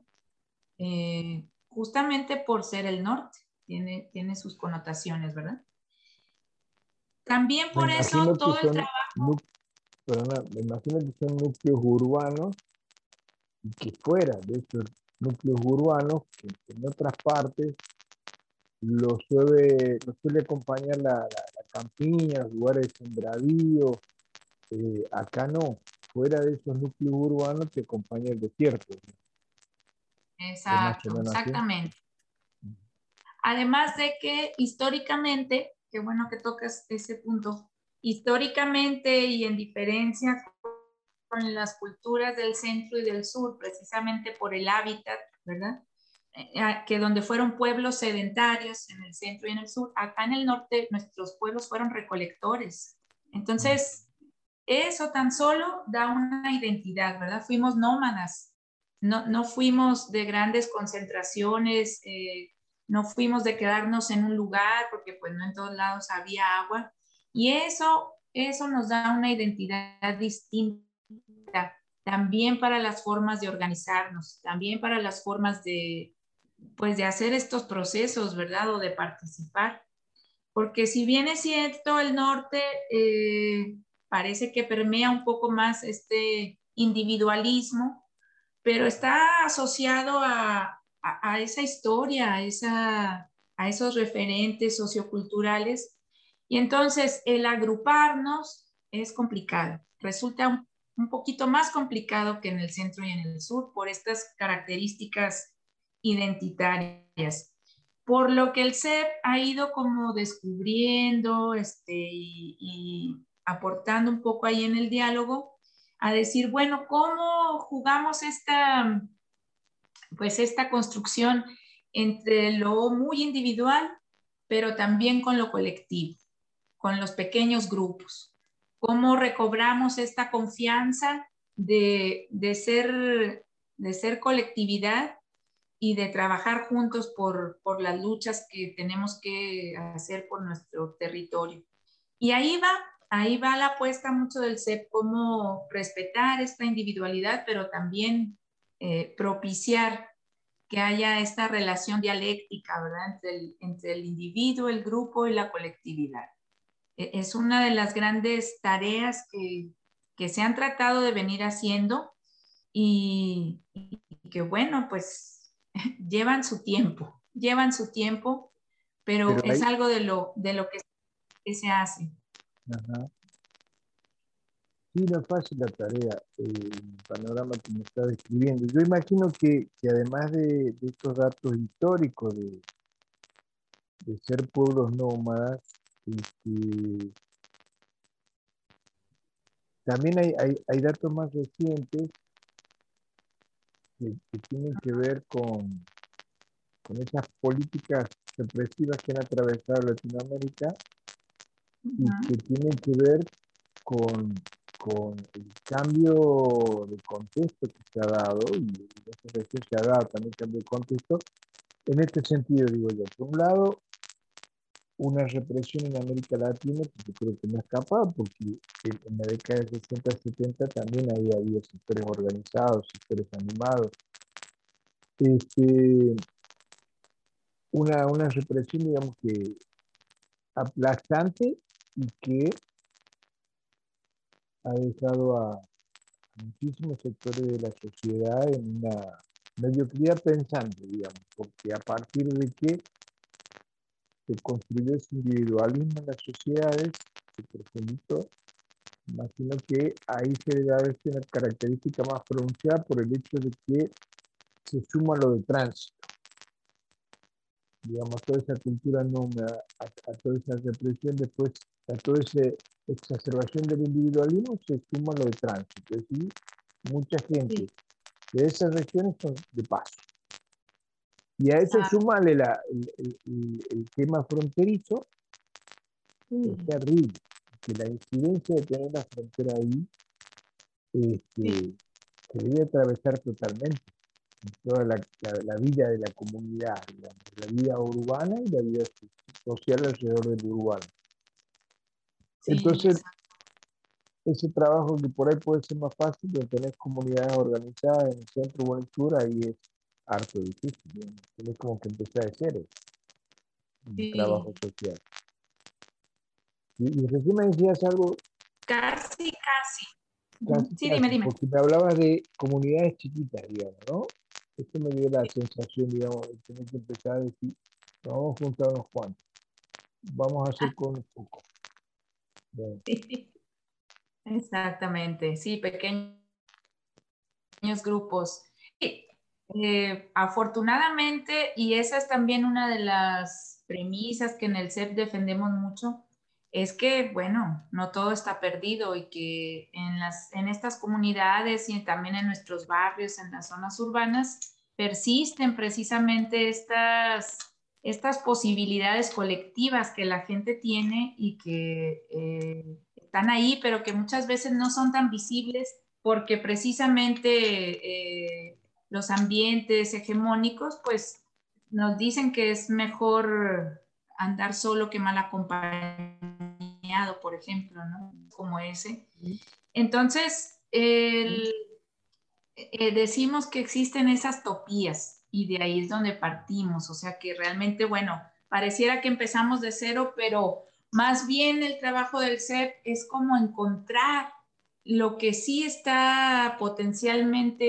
justamente por ser el norte. Tiene sus connotaciones, ¿verdad? También por eso todo el trabajo... Me imagino que son núcleos urbanos y que fuera de esos núcleos urbanos, que en otras partes lo suele acompañar la campiña, los lugares de sembradío. Acá no, fuera de esos núcleos urbanos te acompaña el desierto. Exacto, exactamente. Además de que históricamente, qué bueno que tocas ese punto, históricamente y en diferencia con las culturas del centro y del sur, precisamente por el hábitat, ¿verdad? Que donde fueron pueblos sedentarios en el centro y en el sur, acá en el norte nuestros pueblos fueron recolectores. Entonces, eso tan solo da una identidad, ¿verdad? Fuimos nómadas, no fuimos de grandes concentraciones, no fuimos de quedarnos en un lugar porque pues no en todos lados había agua, y eso nos da una identidad distinta también para las formas de organizarnos, también para las formas de hacer estos procesos, ¿verdad? O de participar. Porque si bien es cierto, el norte parece que permea un poco más este individualismo, pero está asociado a esa historia, a esos referentes socioculturales. Y entonces el agruparnos es complicado, resulta un poquito más complicado que en el centro y en el sur por estas características identitarias. Por lo que el CEP ha ido como descubriendo y aportando un poco ahí en el diálogo a decir, bueno, ¿cómo jugamos esta construcción entre lo muy individual, pero también con lo colectivo, con los pequeños grupos? ¿Cómo recobramos esta confianza de ser colectividad y de trabajar juntos por las luchas que tenemos que hacer por nuestro territorio. Y ahí va la apuesta mucho del CEP, cómo respetar esta individualidad, pero también propiciar que haya esta relación dialéctica, ¿verdad? Entre el individuo, el grupo y la colectividad. Es una de las grandes tareas que se han tratado de venir haciendo y que, bueno, pues llevan su tiempo, pero es algo de lo que se hace. Ajá. Sí, no es fácil la tarea, el panorama que me está describiendo. Yo imagino que además de estos datos históricos de ser pueblos nómadas, también hay datos más recientes que tienen que ver con esas políticas represivas que han atravesado Latinoamérica y que tienen que ver con el cambio de contexto que se ha dado, y en esta región se ha dado también cambio de contexto, en este sentido, digo yo, por un lado, una represión en América Latina, que yo creo que no escapa, porque en la década de 60, 70 también había sectores organizados, sectores animados, una represión, digamos que aplastante y que ha dejado a muchísimos sectores de la sociedad en una mediocridad pensante, digamos, porque a partir de que se construyó ese individualismo en las sociedades, se profundizó, imagino que ahí se le da una característica más pronunciada por el hecho de que se suma lo de tránsito, digamos, toda esa cultura nómada, a toda esa represión, después a toda esa exacerbación del individualismo se suma lo de tránsito, es decir, mucha gente de esas regiones son de paso. Y a eso súmale el tema fronterizo, es terrible, que la incidencia de tener la frontera ahí se debe atravesar totalmente toda la vida de la comunidad, digamos, la vida urbana y la vida social alrededor del urbano. Sí, entonces, ese trabajo que por ahí puede ser más fácil, de tener comunidades organizadas en el centro o en el sur, ahí es harto difícil, digamos. Tienes como que empezar de cero un trabajo social. Y recién me decías algo. Casi. Sí, Casi, dime. porque me hablabas de comunidades chiquitas, digamos, ¿no? Esto me dio la sensación, digamos, de tener que empezar a decir, nos vamos a juntar unos cuantos, vamos a hacer con un poco. Bueno. Sí. Exactamente, sí, pequeños grupos. Sí, afortunadamente, y esa es también una de las premisas que en el CEP defendemos mucho, es que, bueno, no todo está perdido y que en estas comunidades y también en nuestros barrios, en las zonas urbanas, persisten precisamente estas posibilidades colectivas que la gente tiene y que están ahí, pero que muchas veces no son tan visibles porque precisamente los ambientes hegemónicos pues nos dicen que es mejor andar solo que mal acompañado, por ejemplo, ¿no? Como ese. Entonces, decimos que existen esas topías y de ahí es donde partimos, o sea que realmente, bueno, pareciera que empezamos de cero, pero más bien el trabajo del CEP es como encontrar lo que sí está potencialmente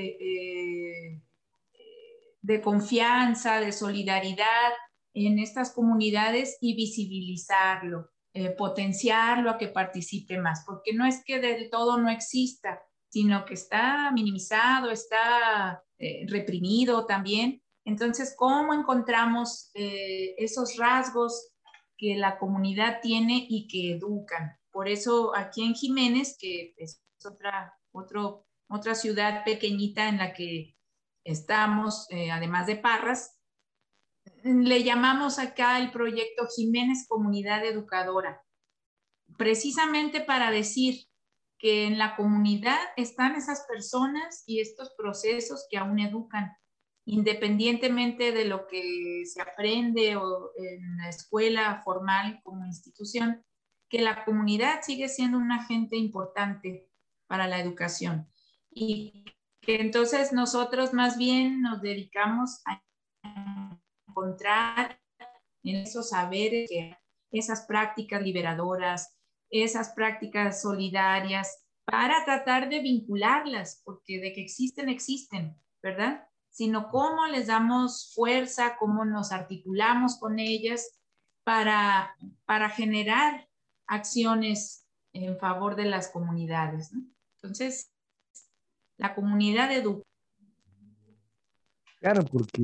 de confianza, de solidaridad en estas comunidades y visibilizarlo, potenciarlo a que participe más, porque no es que del todo no exista, sino que está minimizado, está reprimido también. Entonces, ¿cómo encontramos esos rasgos que la comunidad tiene y que educan? Por eso aquí en Jiménez, que es otra ciudad pequeñita en la que estamos, además de Parras, le llamamos acá el proyecto Jiménez Comunidad Educadora, precisamente para decir que en la comunidad están esas personas y estos procesos que aún educan, independientemente de lo que se aprende o en la escuela formal como institución, que la comunidad sigue siendo un agente importante para la educación. Y que entonces nosotros más bien nos dedicamos a encontrar en esos saberes, esas prácticas liberadoras, esas prácticas solidarias, para tratar de vincularlas, porque de que existen, existen, ¿verdad? Sino cómo les damos fuerza, cómo nos articulamos con ellas para generar acciones en favor de las comunidades, ¿no? Entonces, la comunidad educa. Claro, porque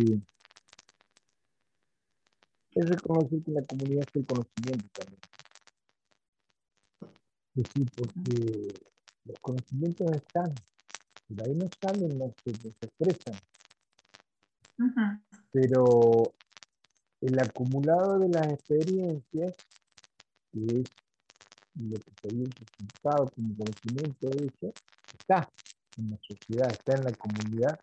es reconocer que la comunidad es el conocimiento también. Es decir, porque los conocimientos están, de ahí no salen, no se expresan. Pero el acumulado de las experiencias, que es lo que sería el resultado como conocimiento de eso, está en la sociedad, está en la comunidad.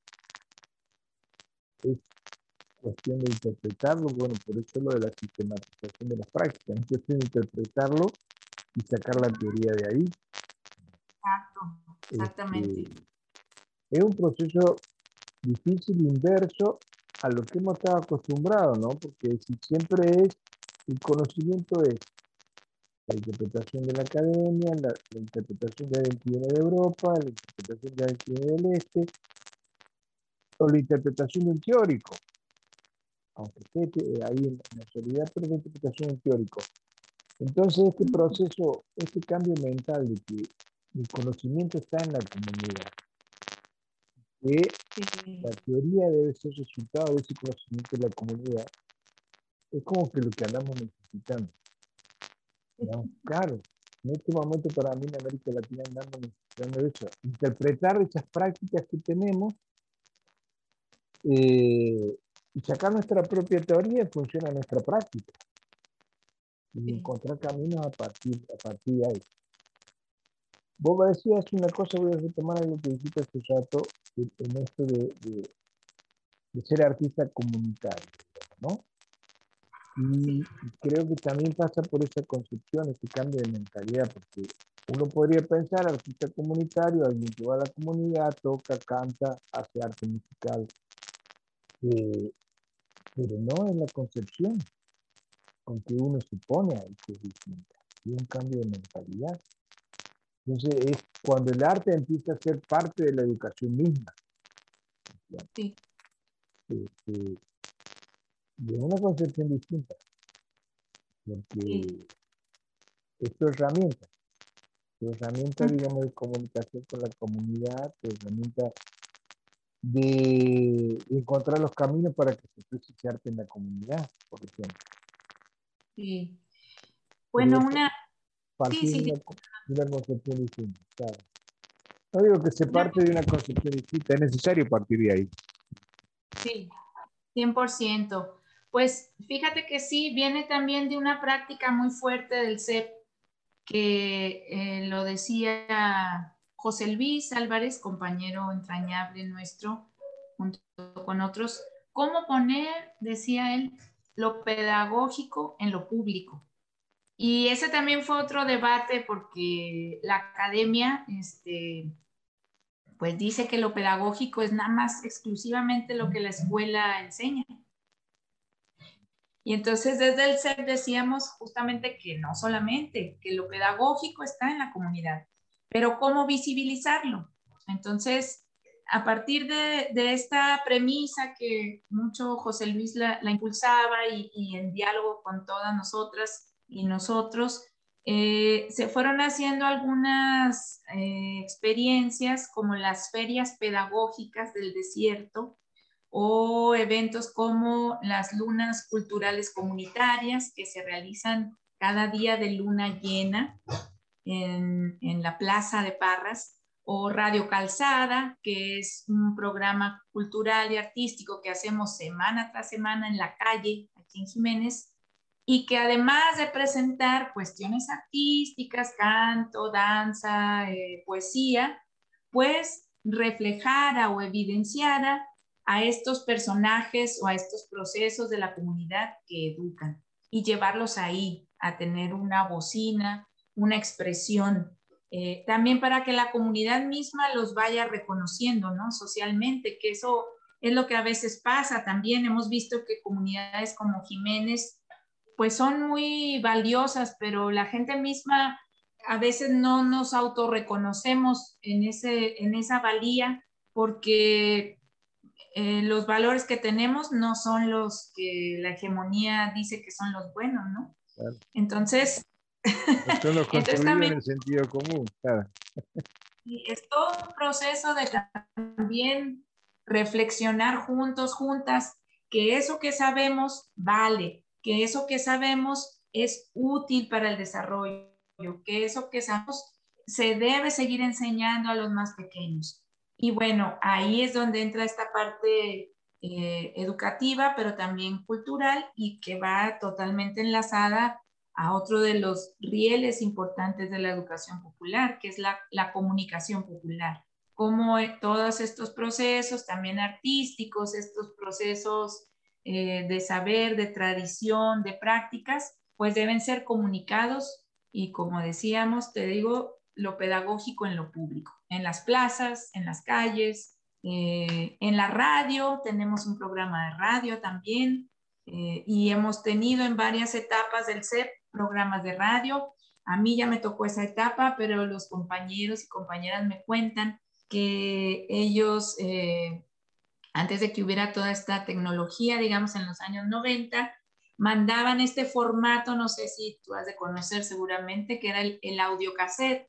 Es cuestión de interpretarlo, bueno, por eso lo de la sistematización de las prácticas, es cuestión de interpretarlo y sacar la teoría de ahí. Exacto, exactamente. Es un proceso difícil, inverso a lo que hemos estado acostumbrados, ¿no? Porque si siempre es, el conocimiento es la interpretación de la academia, la interpretación de alguien que viene de Europa, la interpretación de alguien que viene del Este, o la interpretación de un teórico, aunque esté ahí en la actualidad, pero la interpretación de un teórico. Entonces este proceso, este cambio mental de que el conocimiento está en la comunidad, que la teoría debe ser resultado de ese conocimiento de la comunidad, es como que lo que andamos necesitando. ¿No? Claro, en este momento para mí en América Latina andamos necesitando eso, interpretar esas prácticas que tenemos y sacar nuestra propia teoría en función a nuestra práctica y encontrar caminos a partir de ahí. Vos me decías una cosa, voy a retomar algo que dijiste hace rato en esto de ser artista comunitario, ¿no? Y creo que también pasa por esa concepción, ese cambio de mentalidad, porque uno podría pensar artista comunitario, alguien que va a la comunidad, toca, canta, hace arte musical, pero no es la concepción con que uno se pone ahí que es distinta, y un cambio de mentalidad. Entonces es cuando el arte empieza a ser parte de la educación misma. Sí. Y es una concepción distinta, porque es tu herramienta, digamos, de comunicación con la comunidad, tu herramienta de encontrar los caminos para que se exprese ese arte en la comunidad, por ejemplo. Sí. Bueno, partir de una concepción distinta, claro. No digo que se parte de una concepción distinta, es necesario partir de ahí. Sí, 100%. Pues fíjate que sí, viene también de una práctica muy fuerte del CEP, que lo decía José Luis Álvarez, compañero entrañable nuestro, junto con otros, cómo poner, decía él, lo pedagógico en lo público. Y ese también fue otro debate porque la academia, pues dice que lo pedagógico es nada más exclusivamente lo que la escuela enseña. Y entonces desde el CEP decíamos justamente que no solamente, que lo pedagógico está en la comunidad, pero cómo visibilizarlo. Entonces, a partir de esta premisa que mucho José Luis la impulsaba y en diálogo con todas nosotras y nosotros, se fueron haciendo algunas experiencias como las ferias pedagógicas del desierto, o eventos como las lunas culturales comunitarias que se realizan cada día de luna llena en la Plaza de Parras, o Radio Calzada, que es un programa cultural y artístico que hacemos semana tras semana en la calle, aquí en Jiménez, y que además de presentar cuestiones artísticas, canto, danza, poesía, pues reflejara o evidenciara a estos personajes o a estos procesos de la comunidad que educan y llevarlos ahí a tener una bocina, una expresión, también para que la comunidad misma los vaya reconociendo, ¿no? Socialmente, que eso es lo que a veces pasa. También hemos visto que comunidades como Jiménez pues son muy valiosas, pero la gente misma a veces no nos autorreconocemos en esa valía porque los valores que tenemos no son los que la hegemonía dice que son los buenos, ¿no? Claro. Entonces, Son los construidos también en el sentido común, claro. es todo un proceso de también reflexionar juntos, juntas, que eso que sabemos vale, que eso que sabemos es útil para el desarrollo, que eso que sabemos se debe seguir enseñando a los más pequeños. Y bueno, ahí es donde entra esta parte educativa, pero también cultural y que va totalmente enlazada a otro de los rieles importantes de la educación popular, que es la comunicación popular. Cómo todos estos procesos, también artísticos, estos procesos de saber, de tradición, de prácticas, pues deben ser comunicados y, como decíamos, te digo, lo pedagógico en lo público, en las plazas, en las calles, en la radio. Tenemos un programa de radio también, y hemos tenido en varias etapas del CEP programas de radio. A mí ya me tocó esa etapa, pero los compañeros y compañeras me cuentan que ellos, antes de que hubiera toda esta tecnología, digamos en los años 90, mandaban este formato, no sé si tú has de conocer seguramente, que era el audiocassette,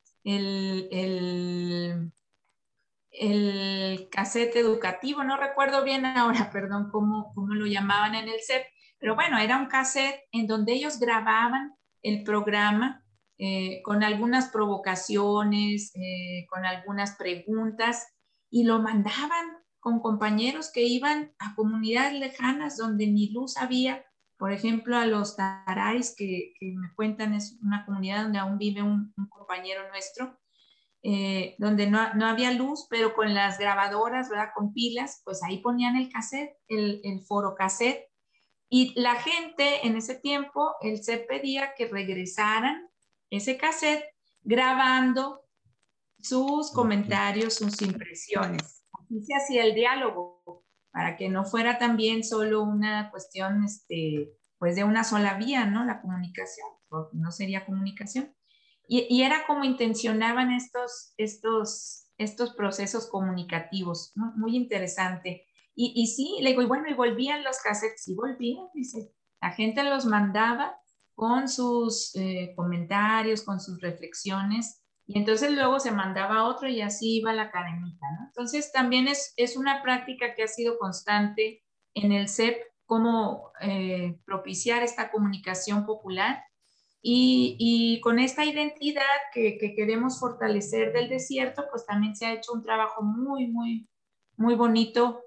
el cassette educativo, no recuerdo bien ahora, perdón, cómo lo llamaban en el CEP, pero bueno, era un cassette en donde ellos grababan el programa con algunas provocaciones, con algunas preguntas, y lo mandaban con compañeros que iban a comunidades lejanas donde ni luz había. Por ejemplo, a los Tarays, que me cuentan, es una comunidad donde aún vive un compañero nuestro, donde no había luz, pero con las grabadoras, ¿verdad? Con pilas, pues ahí ponían el cassette, el foro cassette, y la gente en ese tiempo, él se pedía que regresaran ese cassette grabando sus comentarios, sus impresiones. Así se hacía el diálogo, para que no fuera también solo una cuestión, pues de una sola vía, ¿no? La comunicación, no sería comunicación. Y era como intencionaban estos procesos comunicativos, muy, muy interesante. Y sí, le digo, y bueno, y volvían los cassettes, y volvían, dice, la gente los mandaba con sus comentarios, con sus reflexiones, y entonces luego se mandaba otro y así iba la cadenita, ¿no? Entonces también es una práctica que ha sido constante en el CEP, cómo propiciar esta comunicación popular. Y con esta identidad que queremos fortalecer del desierto, pues también se ha hecho un trabajo muy, muy, muy bonito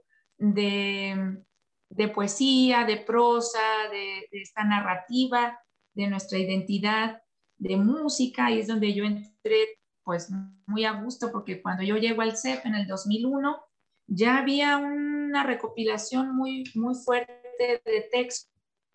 de poesía, de prosa, de esta narrativa, de nuestra identidad, de música, y es donde yo entré pues muy a gusto, porque cuando yo llego al CEP en el 2001, ya había una recopilación muy, muy fuerte de textos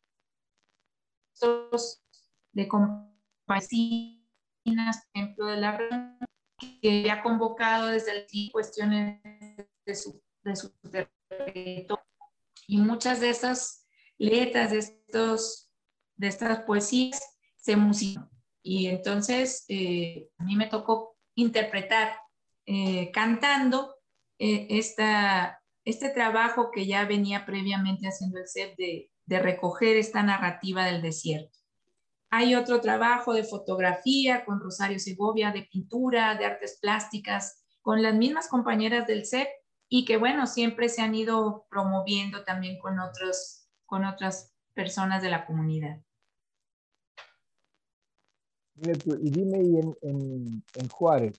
de compañías, por ejemplo, de la región, que había convocado desde el cuestiones de su territorio. Y muchas de estas letras, de estas poesías, se musicaron. Y entonces a mí me tocó interpretar cantando este trabajo que ya venía previamente haciendo el CEP de recoger esta narrativa del desierto. Hay otro trabajo de fotografía con Rosario Segovia, de pintura, de artes plásticas, con las mismas compañeras del CEP, y que bueno, siempre se han ido promoviendo también con otras personas de la comunidad. Y dime, y en Juárez,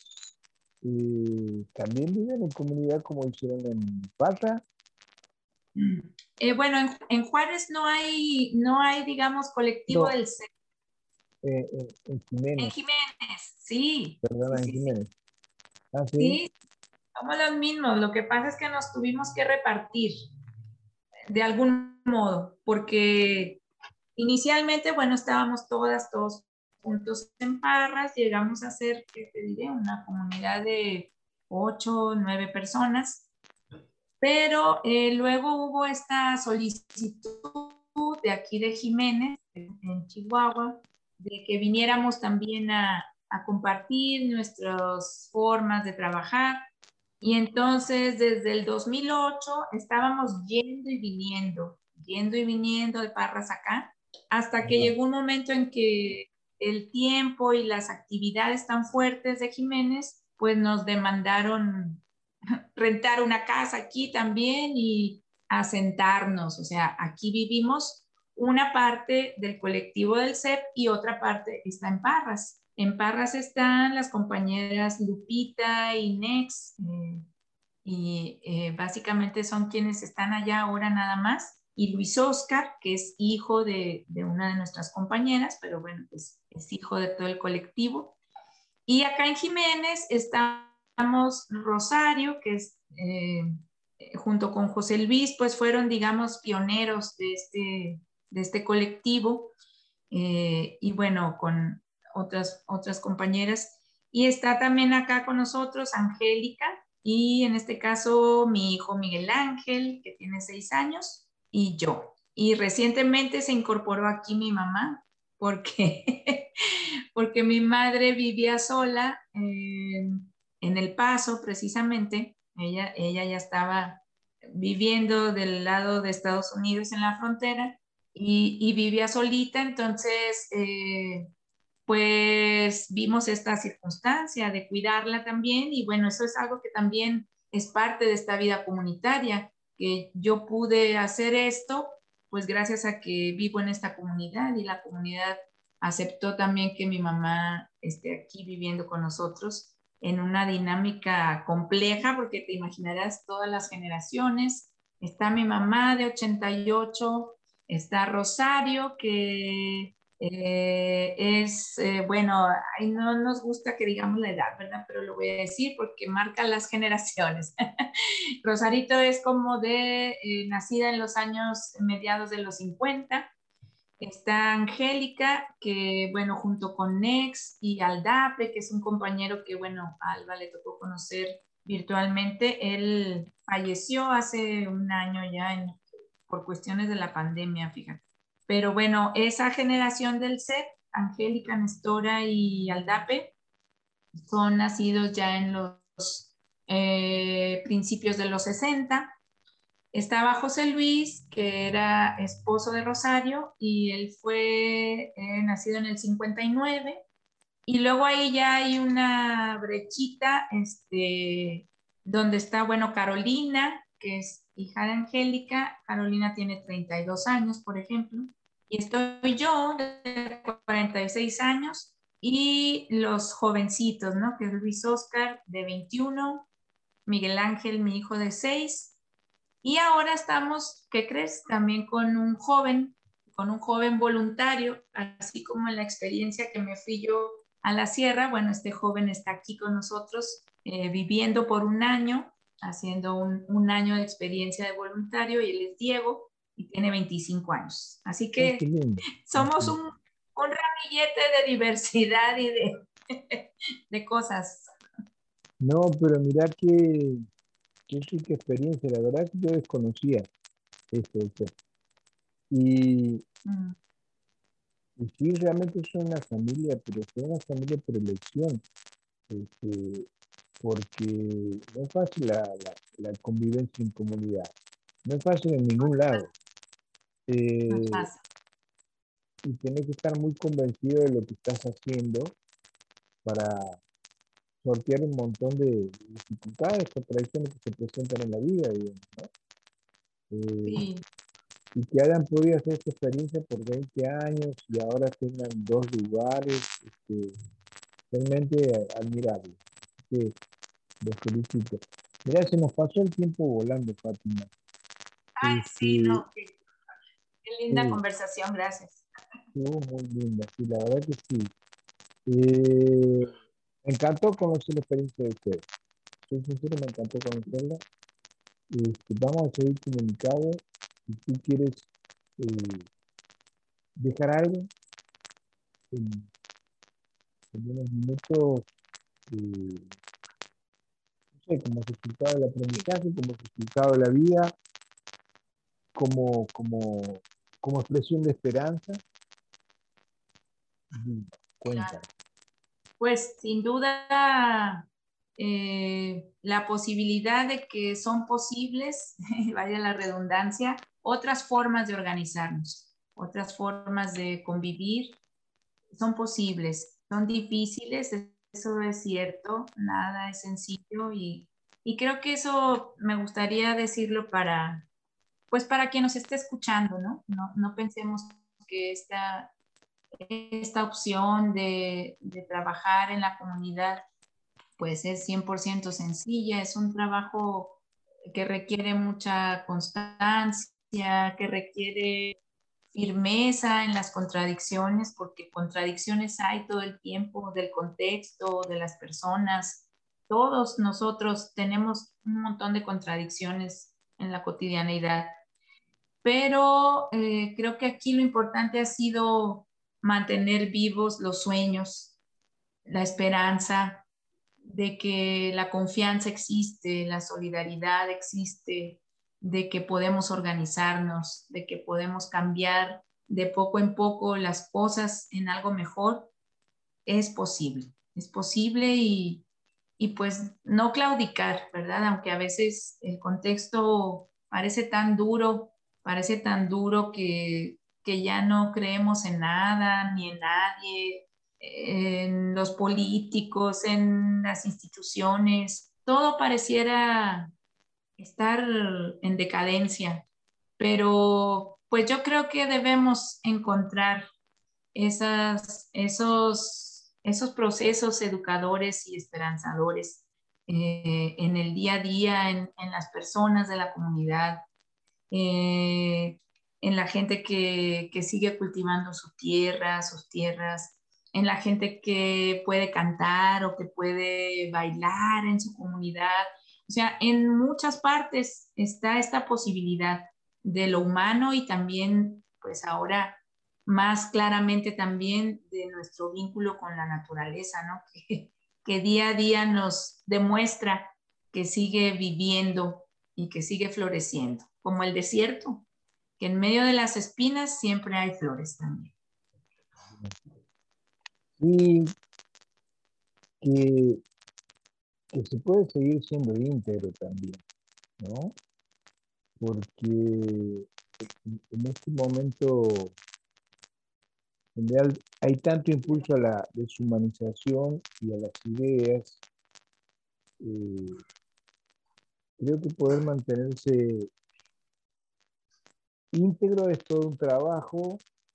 ¿también viven en comunidad como hicieron en Pata? Bueno, en Juárez no hay, digamos, colectivo No, del CEP. en En Jiménez, Jiménez, sí, sí, perdona, en sí, sí, Jiménez. Ah, sí. sí, somos los mismos. Lo que pasa es que nos tuvimos que repartir de algún modo, porque inicialmente, bueno, estábamos todos juntos en Parras, llegamos a ser, ¿qué te diré? Una comunidad de 8, 9 personas, pero luego hubo esta solicitud de aquí de Jiménez, en Chihuahua, de que viniéramos también a compartir nuestras formas de trabajar. Y entonces desde el 2008 estábamos yendo y viniendo de Parras acá, hasta que Ajá. llegó un momento en que el tiempo y las actividades tan fuertes de Jiménez, pues nos demandaron rentar una casa aquí también y asentarnos. O sea, aquí vivimos una parte del colectivo del CEP y otra parte está en Parras. En Parras están las compañeras Lupita y Nex, básicamente son quienes están allá ahora nada más, y Luis Oscar, que es hijo de una de nuestras compañeras, pero bueno, pues es hijo de todo el colectivo. Y acá en Jiménez estamos Rosario, que es junto con José Luis, pues fueron, digamos, pioneros de este colectivo, y bueno, con otras compañeras. Y está también acá con nosotros Angélica, y en este caso mi hijo Miguel Ángel, que tiene 6 años, y yo. Y recientemente se incorporó aquí mi mamá, porque porque mi madre vivía sola en El Paso, precisamente. Ella ya estaba viviendo del lado de Estados Unidos en la frontera y vivía solita, entonces pues vimos esta circunstancia de cuidarla también y bueno, eso es algo que también es parte de esta vida comunitaria, que yo pude hacer esto pues gracias a que vivo en esta comunidad y la comunidad aceptó también que mi mamá esté aquí viviendo con nosotros en una dinámica compleja, porque te imaginarás todas las generaciones. Está mi mamá de 88, está Rosario, que bueno, ahí no nos gusta que digamos la edad, ¿verdad? Pero lo voy a decir porque marca las generaciones. Rosarito es como nacida en los años mediados de los 50. Está Angélica, que bueno, junto con Nex y Aldape, que es un compañero que bueno, a Alba le tocó conocer virtualmente. Él falleció hace un año ya por cuestiones de la pandemia, fíjate. Pero bueno, esa generación del set, Angélica, Nestora y Aldape, son nacidos ya en los principios de los 60. Estaba José Luis, que era esposo de Rosario, y él fue nacido en el 59. Y luego ahí ya hay una brechita, donde está, bueno, Carolina, que es hija de Angélica. Carolina tiene 32 años, por ejemplo. Y estoy yo, de 46 años, y los jovencitos, ¿no? Que es Luis Oscar, de 21, Miguel Ángel, mi hijo, de 6, y ahora estamos, ¿qué crees? También con un joven voluntario, así como en la experiencia que me fui yo a la sierra. Bueno, este joven está aquí con nosotros, viviendo por un año, haciendo un año de experiencia de voluntario, y él es Diego y tiene 25 años. Así Oh, que qué lindo. somos un ramillete de diversidad y de cosas. No, pero mirá qué rica experiencia. La verdad que yo desconocía esto. Y, Mm. y sí, realmente son una familia, pero son una familia por elección. Este, porque no es fácil la convivencia en comunidad. No es fácil en ningún lado. Nos Eh, pasa. y tenés que estar muy convencido de lo que estás haciendo para sortear un montón de dificultades, contradicciones que se presentan en la vida, digamos, ¿no? Sí. Y que hayan podido hacer esta experiencia por 20 años y ahora tengan 2 lugares, realmente admirable. Así que los felicito. Mira, se nos pasó el tiempo volando, Fátima. Ay, sí, no, qué linda Sí, conversación, gracias. estuvo muy linda, sí, la verdad que sí. Me encantó conocer la experiencia de ustedes. Soy sincero, me encantó conocerla. Vamos a seguir comunicados. Si tú quieres eh, dejar algo en, en unos minutos, no sé, como resultado del aprendizaje, como resultado de la vida, como, como, como expresión de esperanza, cuéntame. Pues sin duda, la posibilidad de que son posibles, vaya la redundancia, otras formas de organizarnos, otras formas de convivir, son posibles, son difíciles, eso es cierto, nada es sencillo y creo que eso me gustaría decirlo pues para quien nos esté escuchando, ¿no? No pensemos que esta opción de trabajar en la comunidad pues es 100% sencilla, es un trabajo que requiere mucha constancia, que requiere firmeza en las contradicciones, porque contradicciones hay todo el tiempo del contexto, de las personas. Todos nosotros tenemos un montón de contradicciones en la cotidianeidad, pero creo que aquí lo importante ha sido mantener vivos los sueños, la esperanza de que la confianza existe, la solidaridad existe, de que podemos organizarnos, de que podemos cambiar de poco en poco las cosas en algo mejor, es posible y pues no claudicar, ¿verdad? Aunque a veces el contexto parece tan duro que ya no creemos en nada ni en nadie, en los políticos, en las instituciones, todo pareciera estar en decadencia, pero pues yo creo que debemos encontrar esos procesos educadores y esperanzadores en el día a día, en las personas de la comunidad, eh, en la gente que sigue cultivando su tierra, sus tierras, en la gente que puede cantar o que puede bailar en su comunidad. O sea, en muchas partes está esta posibilidad de lo humano y también, pues ahora más claramente también de nuestro vínculo con la naturaleza, ¿no? Que día a día nos demuestra que sigue viviendo y que sigue floreciendo, como el desierto, que en medio de las espinas siempre hay flores también. Y que, que se puede seguir siendo íntegro también, ¿no? Porque en este momento donde hay tanto impulso a la deshumanización y a las ideas, eh, creo que poder mantenerse íntegro es todo un trabajo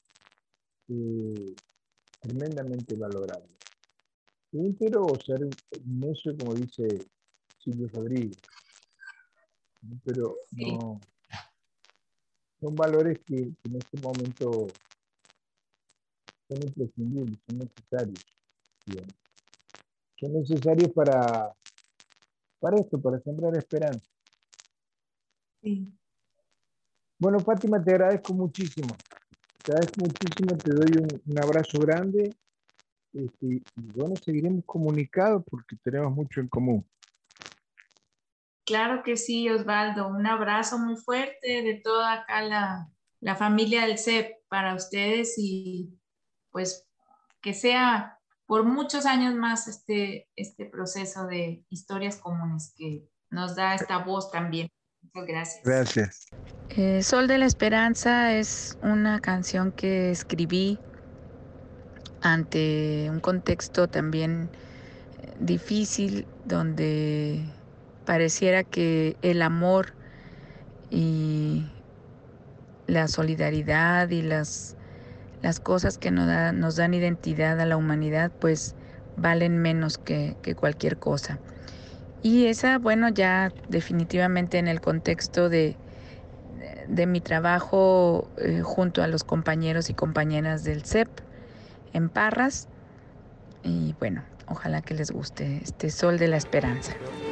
tremendamente valorable. Íntegro o ser necio, como dice Silvio Rodríguez, ¿no? Pero Sí. no, son valores que en este momento son imprescindibles, son necesarios, digamos. Son necesarios para esto, para sembrar esperanza. Sí. Bueno, Fátima, te agradezco muchísimo. Te agradezco muchísimo, te doy un abrazo grande. Y bueno, seguiremos comunicados porque tenemos mucho en común. Claro que sí, Osvaldo. Un abrazo muy fuerte de toda acá la familia del CEP para ustedes y pues que sea por muchos años más este proceso de historias comunes que nos da esta voz también. Muchas gracias. Gracias. Sol de la Esperanza es una canción que escribí ante un contexto también difícil donde pareciera que el amor y la solidaridad y las cosas que nos dan identidad a la humanidad pues valen menos que cualquier cosa. Y esa, bueno, ya definitivamente en el contexto de de mi trabajo junto a los compañeros y compañeras del CEP en Parras. Y bueno, ojalá que les guste este Sol de la Esperanza.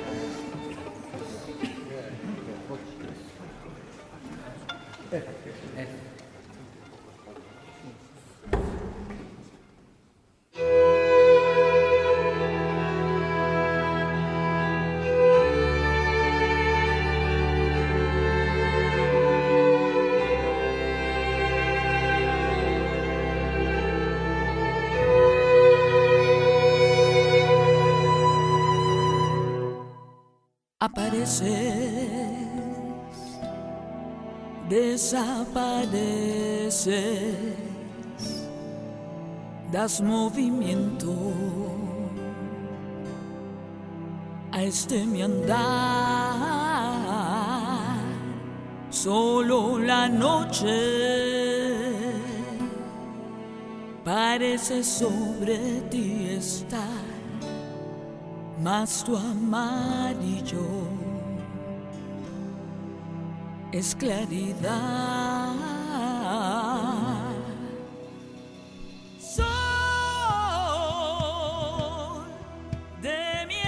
Apareces, desapareces, das movimiento a este mi andar. Solo la noche parece sobre ti estar, mas tu amarillo es claridad. Sol de mi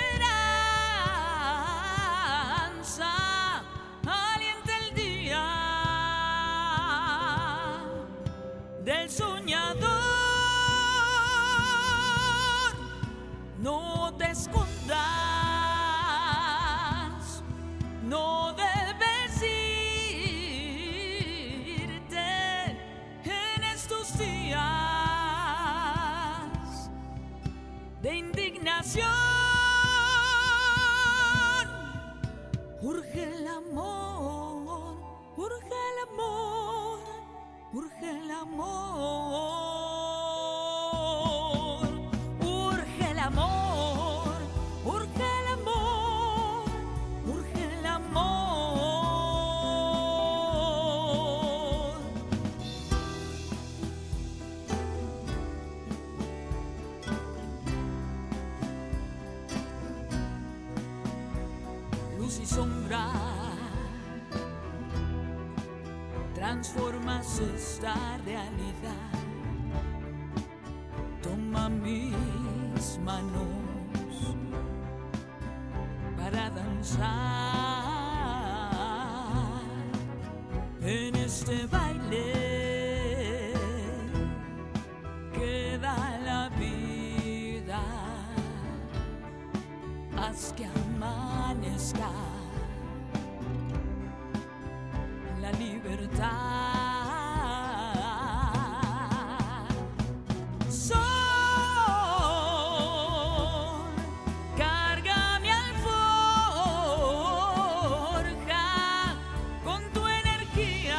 esperanza, alienta el día del soñador. No te escondas, no debes irte en estos días de indignación. Urge el amor, urge el amor, urge el amor. Luz y sombra, transformas esta realidad. Toma mis manos para danzar en este baile que da la vida. Haz que amanezca la libertad. Sol, carga mi alforja con tu energía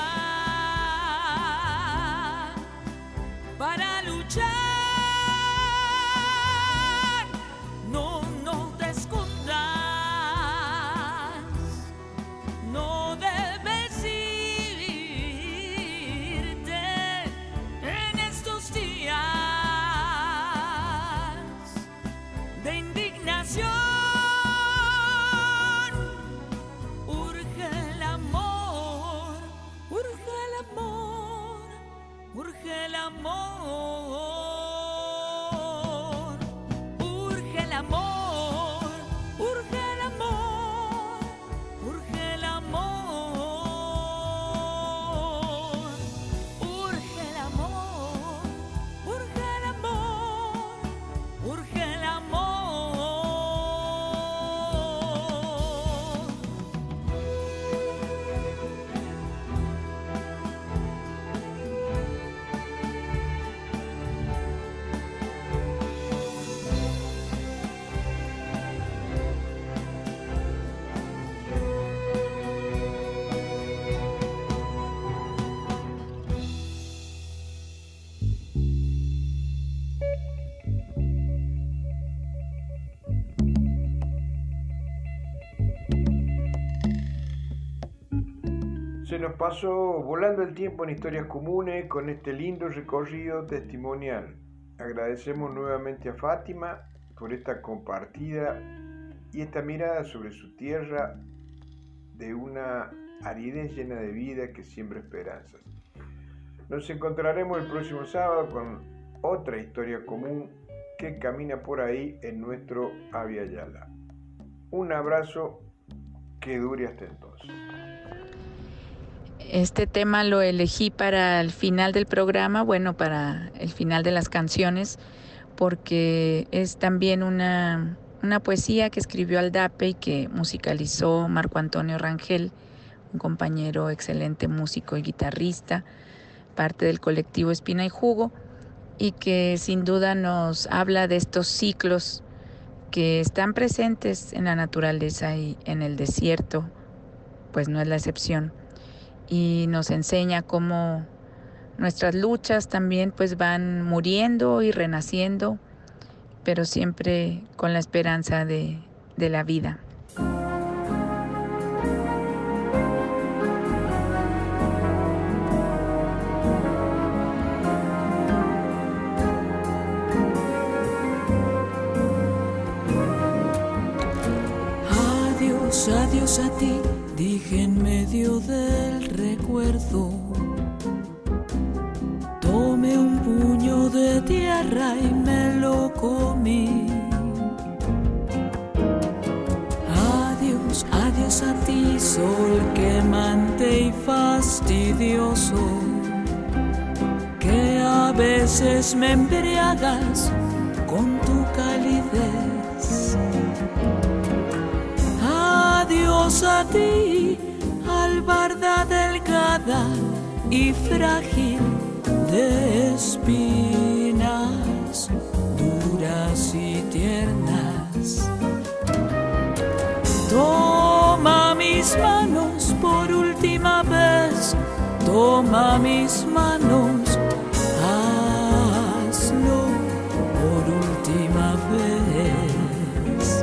para luchar. Se nos pasó volando el tiempo en Historias Comunes con este lindo recorrido testimonial. Agradecemos nuevamente a Fátima por esta compartida y esta mirada sobre su tierra de una aridez llena de vida que siembra esperanzas. Nos encontraremos el próximo sábado con otra historia común que camina por ahí en nuestro Avia Yala. Un abrazo que dure hasta entonces. Este tema lo elegí para el final del programa, bueno, para el final de las canciones, porque es también una poesía que escribió Aldape y que musicalizó Marco Antonio Rangel, un compañero excelente músico y guitarrista, parte del colectivo Espina y Jugo, y que sin duda nos habla de estos ciclos que están presentes en la naturaleza y en el desierto, pues no es la excepción, y nos enseña cómo nuestras luchas también pues van muriendo y renaciendo, pero siempre con la esperanza de la vida. Adiós, adiós a ti, dije en medio del recuerdo. Tomé un puño de tierra y me lo comí. Adiós, adiós a ti, sol quemante y fastidioso, que a veces me embriagas con tu calidez. Adiós a ti, albarda delgada y frágil de espinas duras y tiernas. Toma mis manos por última vez, toma mis manos, hazlo por última vez.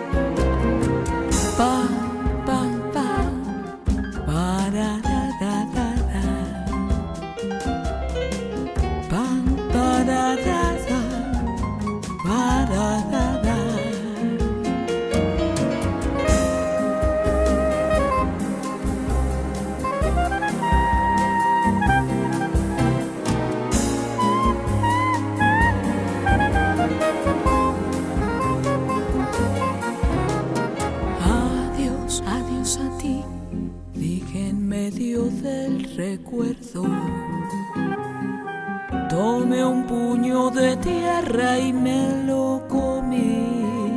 Pa, pa, pa, para, da, da, da, da. Pa, para, da, da, para, da, da. Adiós a ti, dije en medio del recuerdo. Tomé un puño de tierra y me lo comí.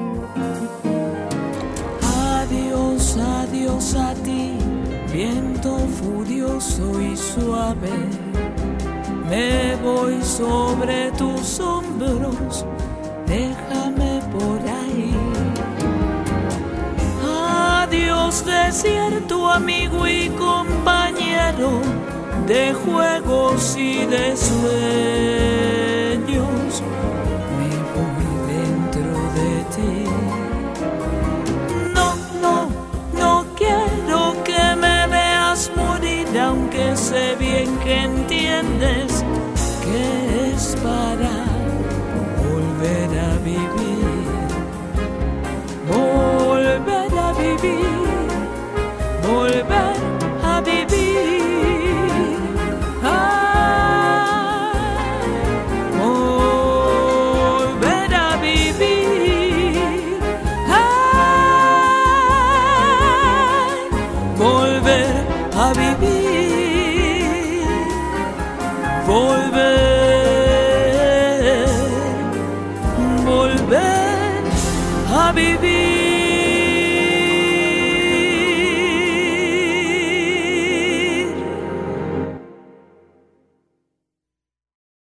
Adiós, adiós a ti, viento furioso y suave. Me voy sobre tus hombros, déjame por ahí. Adiós desierto, amigo y compañero de juegos y de sueños. Me voy dentro de ti. No, no, no quiero que me veas morir, aunque sé bien que entiendes que es para volver a vivir. Volver a vivir, volver a vivir. Volver a vivir. Volver a vivir. Volver a vivir.